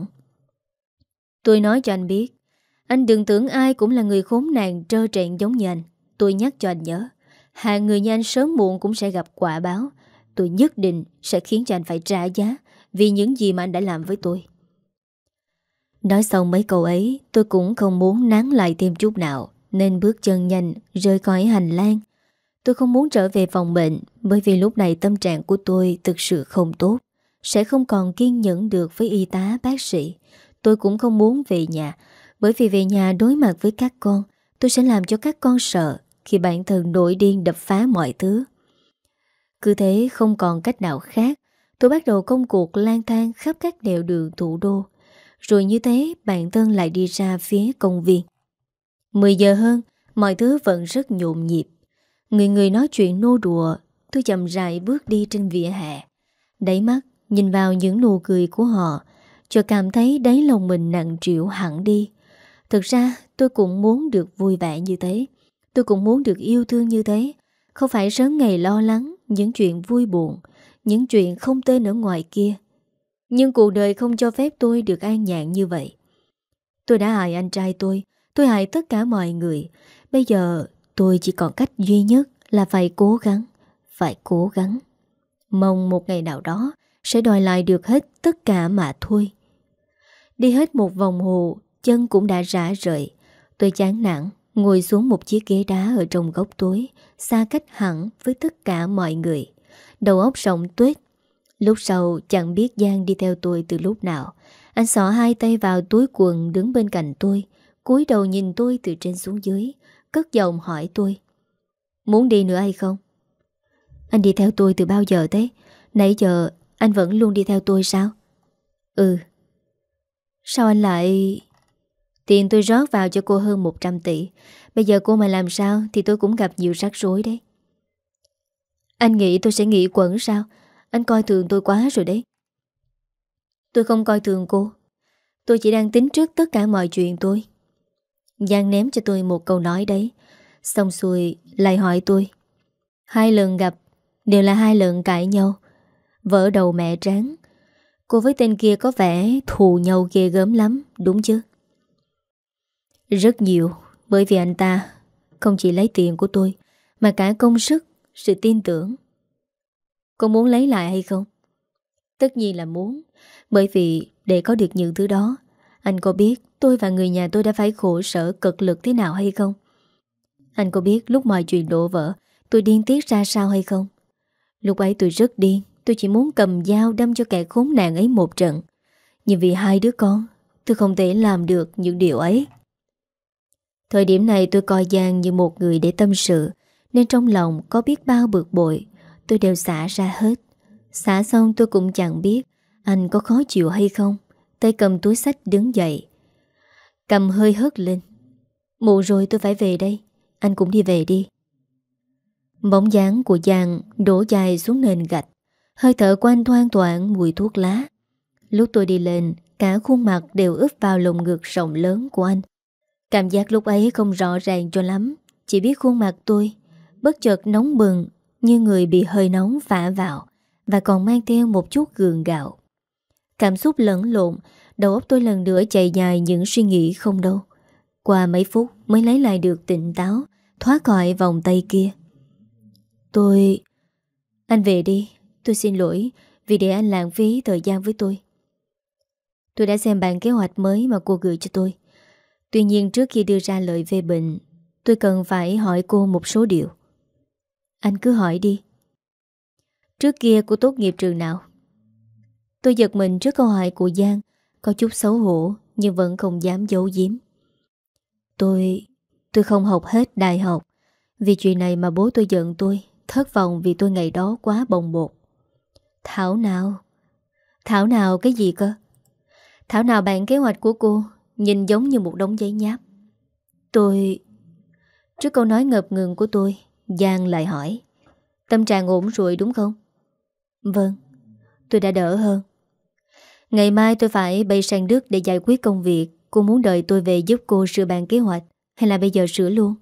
Tôi nói cho anh biết, anh đừng tưởng ai cũng là người khốn nạn trơ trẽn giống như anh. Tôi nhắc cho anh nhớ, hạng người như anh sớm muộn cũng sẽ gặp quả báo. Tôi nhất định sẽ khiến cho anh phải trả giá vì những gì mà anh đã làm với tôi. Nói xong mấy câu ấy, tôi cũng không muốn nán lại thêm chút nào, nên bước chân nhanh rời khỏi hành lang. Tôi không muốn trở về phòng bệnh, bởi vì lúc này tâm trạng của tôi thực sự không tốt, sẽ không còn kiên nhẫn được với y tá bác sĩ. Tôi cũng không muốn về nhà, bởi vì về nhà đối mặt với các con, tôi sẽ làm cho các con sợ khi bản thân nổi điên đập phá mọi thứ. Cứ thế không còn cách nào khác, tôi bắt đầu công cuộc lang thang khắp các nẻo đường thủ đô. Rồi như thế bản thân lại đi ra phía công viên. Mười giờ hơn, mọi thứ vẫn rất nhộn nhịp. Người người nói chuyện nô đùa. Tôi chậm rãi bước đi trên vỉa hè, đáy mắt nhìn vào những nụ cười của họ, cho cảm thấy đáy lòng mình nặng trĩu hẳn đi. Thực ra tôi cũng muốn được vui vẻ như thế. Tôi cũng muốn được yêu thương như thế. Không phải sớm ngày lo lắng những chuyện vui buồn, những chuyện không tên ở ngoài kia. Nhưng cuộc đời không cho phép tôi được an nhàn như vậy. Tôi đã hại anh trai tôi, tôi hại tất cả mọi người. Bây giờ tôi chỉ còn cách duy nhất là phải cố gắng, phải cố gắng. Mong một ngày nào đó sẽ đòi lại được hết tất cả mà thôi. Đi hết một vòng hồ, chân cũng đã rã rời. Tôi chán nản ngồi xuống một chiếc ghế đá ở trong góc tối, xa cách hẳn với tất cả mọi người. Đầu óc rỗng tuếch. Lúc sau chẳng biết Giang đi theo tôi từ lúc nào. Anh xỏ hai tay vào túi quần đứng bên cạnh tôi, cúi đầu nhìn tôi từ trên xuống dưới, cất giọng hỏi tôi: muốn đi nữa hay không? Anh đi theo tôi từ bao giờ thế? Nãy giờ anh vẫn luôn đi theo tôi sao? Ừ. Sao anh lại... Tiền tôi rót vào cho cô hơn một trăm tỷ. Bây giờ cô mà làm sao thì tôi cũng gặp nhiều rắc rối đấy. Anh nghĩ tôi sẽ nghĩ quẩn sao? Anh coi thường tôi quá rồi đấy. Tôi không coi thường cô. Tôi chỉ đang tính trước tất cả mọi chuyện tôi. Giang ném cho tôi một câu nói đấy. Xong xuôi lại hỏi tôi. Hai lần gặp đều là hai lần cãi nhau, vỡ đầu mẹ tráng. Cô với tên kia có vẻ thù nhau ghê gớm lắm, đúng chứ? Rất nhiều. Bởi vì anh ta không chỉ lấy tiền của tôi, mà cả công sức, sự tin tưởng. Cô muốn lấy lại hay không? Tất nhiên là muốn. Bởi vì để có được những thứ đó, anh có biết tôi và người nhà tôi đã phải khổ sở cực lực thế nào hay không? Anh có biết lúc mọi chuyện đổ vỡ tôi điên tiết ra sao hay không? Lúc ấy tôi rất điên. Tôi chỉ muốn cầm dao đâm cho kẻ khốn nạn ấy một trận. Nhưng vì hai đứa con, tôi không thể làm được những điều ấy. Thời điểm này tôi coi Giang như một người để tâm sự, nên trong lòng có biết bao bực bội, tôi đều xả ra hết. Xả xong tôi cũng chẳng biết anh có khó chịu hay không. Tay cầm túi xách đứng dậy, cầm hơi hất lên. Muộn rồi, tôi phải về đây. Anh cũng đi về đi. Bóng dáng của Giang đổ dài xuống nền gạch. Hơi thở của anh thoang thoảng mùi thuốc lá. Lúc tôi đi lên, cả khuôn mặt đều ướp vào lồng ngực rộng lớn của anh. Cảm giác lúc ấy không rõ ràng cho lắm. Chỉ biết khuôn mặt tôi bất chợt nóng bừng, như người bị hơi nóng phả vào, và còn mang theo một chút gượng gạo. Cảm xúc lẫn lộn, đầu óc tôi lần nữa chạy dài những suy nghĩ không đâu. Qua mấy phút mới lấy lại được tỉnh táo, thoát khỏi vòng tay kia. Tôi... Anh về đi. Tôi xin lỗi vì để anh lãng phí thời gian với tôi. Tôi đã xem bản kế hoạch mới mà cô gửi cho tôi. Tuy nhiên trước khi đưa ra lời phê bình, tôi cần phải hỏi cô một số điều. Anh cứ hỏi đi. Trước kia cô tốt nghiệp trường nào? Tôi giật mình trước câu hỏi của Giang, có chút xấu hổ nhưng vẫn không dám giấu giếm. Tôi... tôi không học hết đại học. Vì chuyện này mà bố tôi giận tôi, thất vọng vì tôi ngày đó quá bồng bột. Thảo nào? Thảo nào cái gì cơ? Thảo nào bản kế hoạch của cô nhìn giống như một đống giấy nháp. Tôi... Trước câu nói ngập ngừng của tôi, Giang lại hỏi. Tâm trạng ổn rồi đúng không? Vâng, tôi đã đỡ hơn. Ngày mai tôi phải bay sang Đức để giải quyết công việc. Cô muốn đợi tôi về giúp cô sửa bản kế hoạch, hay là bây giờ sửa luôn?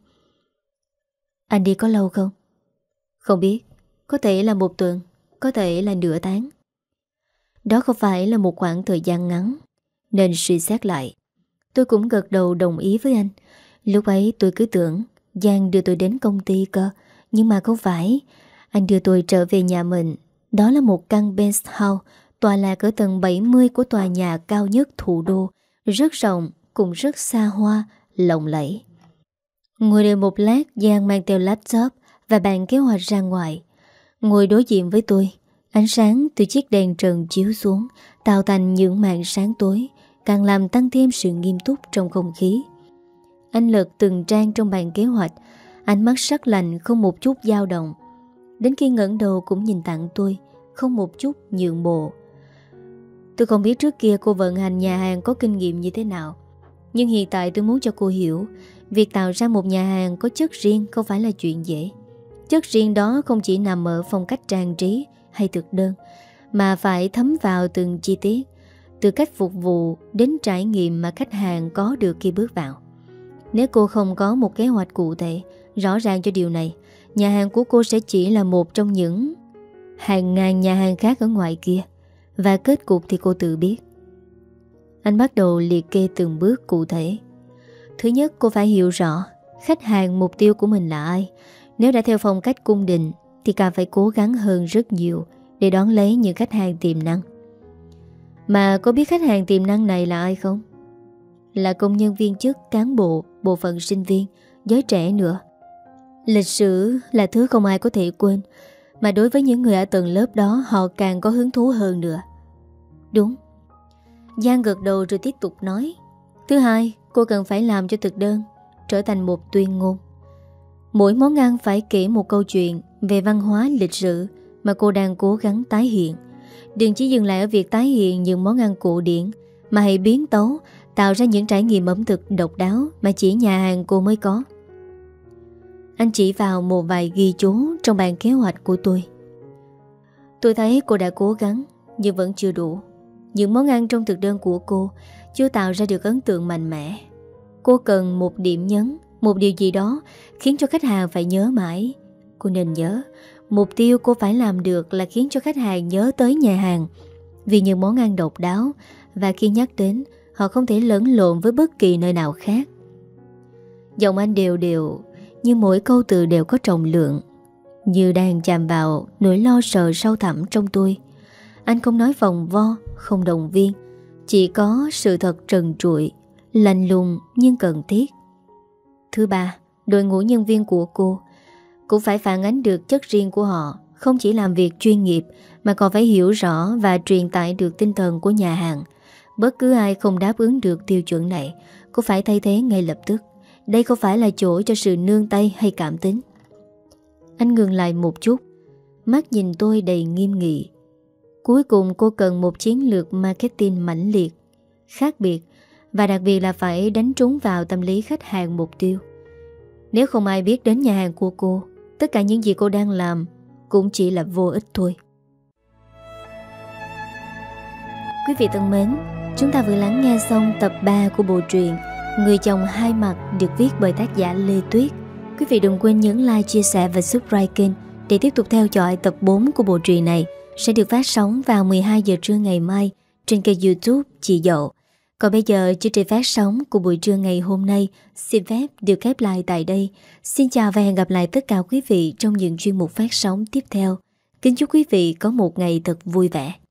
Anh đi có lâu không? Không biết. Có thể là một tuần, có thể là nửa tháng. Đó không phải là một khoảng thời gian ngắn. Nên suy xét lại, tôi cũng gật đầu đồng ý với anh. Lúc ấy tôi cứ tưởng Giang đưa tôi đến công ty cơ. Nhưng mà không phải. Anh đưa tôi trở về nhà mình. Đó là một căn penthouse tọa lạc ở tầng bảy mươi của tòa nhà cao nhất thủ đô, rất rộng cũng rất xa hoa, lộng lẫy. Ngồi đợi một lát, Giang mang theo laptop và bàn kế hoạch ra ngoài. Ngồi đối diện với tôi, ánh sáng từ chiếc đèn trần chiếu xuống tạo thành những màn sáng tối, càng làm tăng thêm sự nghiêm túc trong không khí. Anh lật từng trang trong bàn kế hoạch, ánh mắt sắc lạnh không một chút dao động. Đến khi ngẩng đầu cũng nhìn tặng tôi, không một chút nhượng bộ. Tôi không biết trước kia cô vận hành nhà hàng có kinh nghiệm như thế nào, nhưng hiện tại tôi muốn cho cô hiểu, việc tạo ra một nhà hàng có chất riêng không phải là chuyện dễ. Chất riêng đó không chỉ nằm ở phong cách trang trí hay thực đơn, mà phải thấm vào từng chi tiết, từ cách phục vụ đến trải nghiệm mà khách hàng có được khi bước vào. Nếu cô không có một kế hoạch cụ thể, rõ ràng cho điều này, nhà hàng của cô sẽ chỉ là một trong những hàng ngàn nhà hàng khác ở ngoài kia. Và kết cục thì cô tự biết. Anh bắt đầu liệt kê từng bước cụ thể. Thứ nhất, cô phải hiểu rõ khách hàng mục tiêu của mình là ai. Nếu đã theo phong cách cung đình thì càng phải cố gắng hơn rất nhiều để đón lấy những khách hàng tiềm năng. Mà có biết khách hàng tiềm năng này là ai không? Là công nhân viên chức, cán bộ, bộ phận sinh viên, giới trẻ nữa. Lịch sử là thứ không ai có thể quên, mà đối với những người ở tầng lớp đó, họ càng có hứng thú hơn nữa. Đúng. Giang gật đầu rồi tiếp tục nói. Thứ hai, cô cần phải làm cho thực đơn trở thành một tuyên ngôn. Mỗi món ăn phải kể một câu chuyện về văn hóa lịch sử mà cô đang cố gắng tái hiện. Đừng chỉ dừng lại ở việc tái hiện những món ăn cổ điển, mà hãy biến tấu, tạo ra những trải nghiệm ẩm thực độc đáo mà chỉ nhà hàng cô mới có. Anh chỉ vào một vài ghi chú trong bàn kế hoạch của tôi. Tôi thấy cô đã cố gắng, nhưng vẫn chưa đủ. Những món ăn trong thực đơn của cô chưa tạo ra được ấn tượng mạnh mẽ. Cô cần một điểm nhấn, một điều gì đó khiến cho khách hàng phải nhớ mãi. Cô nên nhớ, mục tiêu cô phải làm được là khiến cho khách hàng nhớ tới nhà hàng vì những món ăn độc đáo, và khi nhắc đến, họ không thể lẫn lộn với bất kỳ nơi nào khác. Giọng anh đều đều, nhưng mỗi câu từ đều có trọng lượng, như đang chạm vào nỗi lo sợ sâu thẳm trong tôi. Anh không nói vòng vo, không động viên, chỉ có sự thật trần trụi, lạnh lùng nhưng cần thiết. Thứ ba, đội ngũ nhân viên của cô cũng phải phản ánh được chất riêng của họ, không chỉ làm việc chuyên nghiệp mà còn phải hiểu rõ và truyền tải được tinh thần của nhà hàng. Bất cứ ai không đáp ứng được tiêu chuẩn này, cô phải thay thế ngay lập tức. Đây không phải là chỗ cho sự nương tay hay cảm tính. Anh ngừng lại một chút, mắt nhìn tôi đầy nghiêm nghị. Cuối cùng cô cần một chiến lược marketing mãnh liệt, khác biệt, và đặc biệt là phải đánh trúng vào tâm lý khách hàng mục tiêu. Nếu không ai biết đến nhà hàng của cô, tất cả những gì cô đang làm cũng chỉ là vô ích thôi. Quý vị thân mến, chúng ta vừa lắng nghe xong tập ba của bộ truyện Người chồng hai mặt được viết bởi tác giả Lê Tuyết. Quý vị đừng quên nhấn like, chia sẻ và subscribe kênh để tiếp tục theo dõi tập bốn của bộ truyện này sẽ được phát sóng vào mười hai giờ trưa ngày mai trên kênh YouTube Chị Dậu. Còn bây giờ, chương trình phát sóng của buổi trưa ngày hôm nay xin phép được khép lại tại đây. Xin chào và hẹn gặp lại tất cả quý vị trong những chuyên mục phát sóng tiếp theo. Kính chúc quý vị có một ngày thật vui vẻ.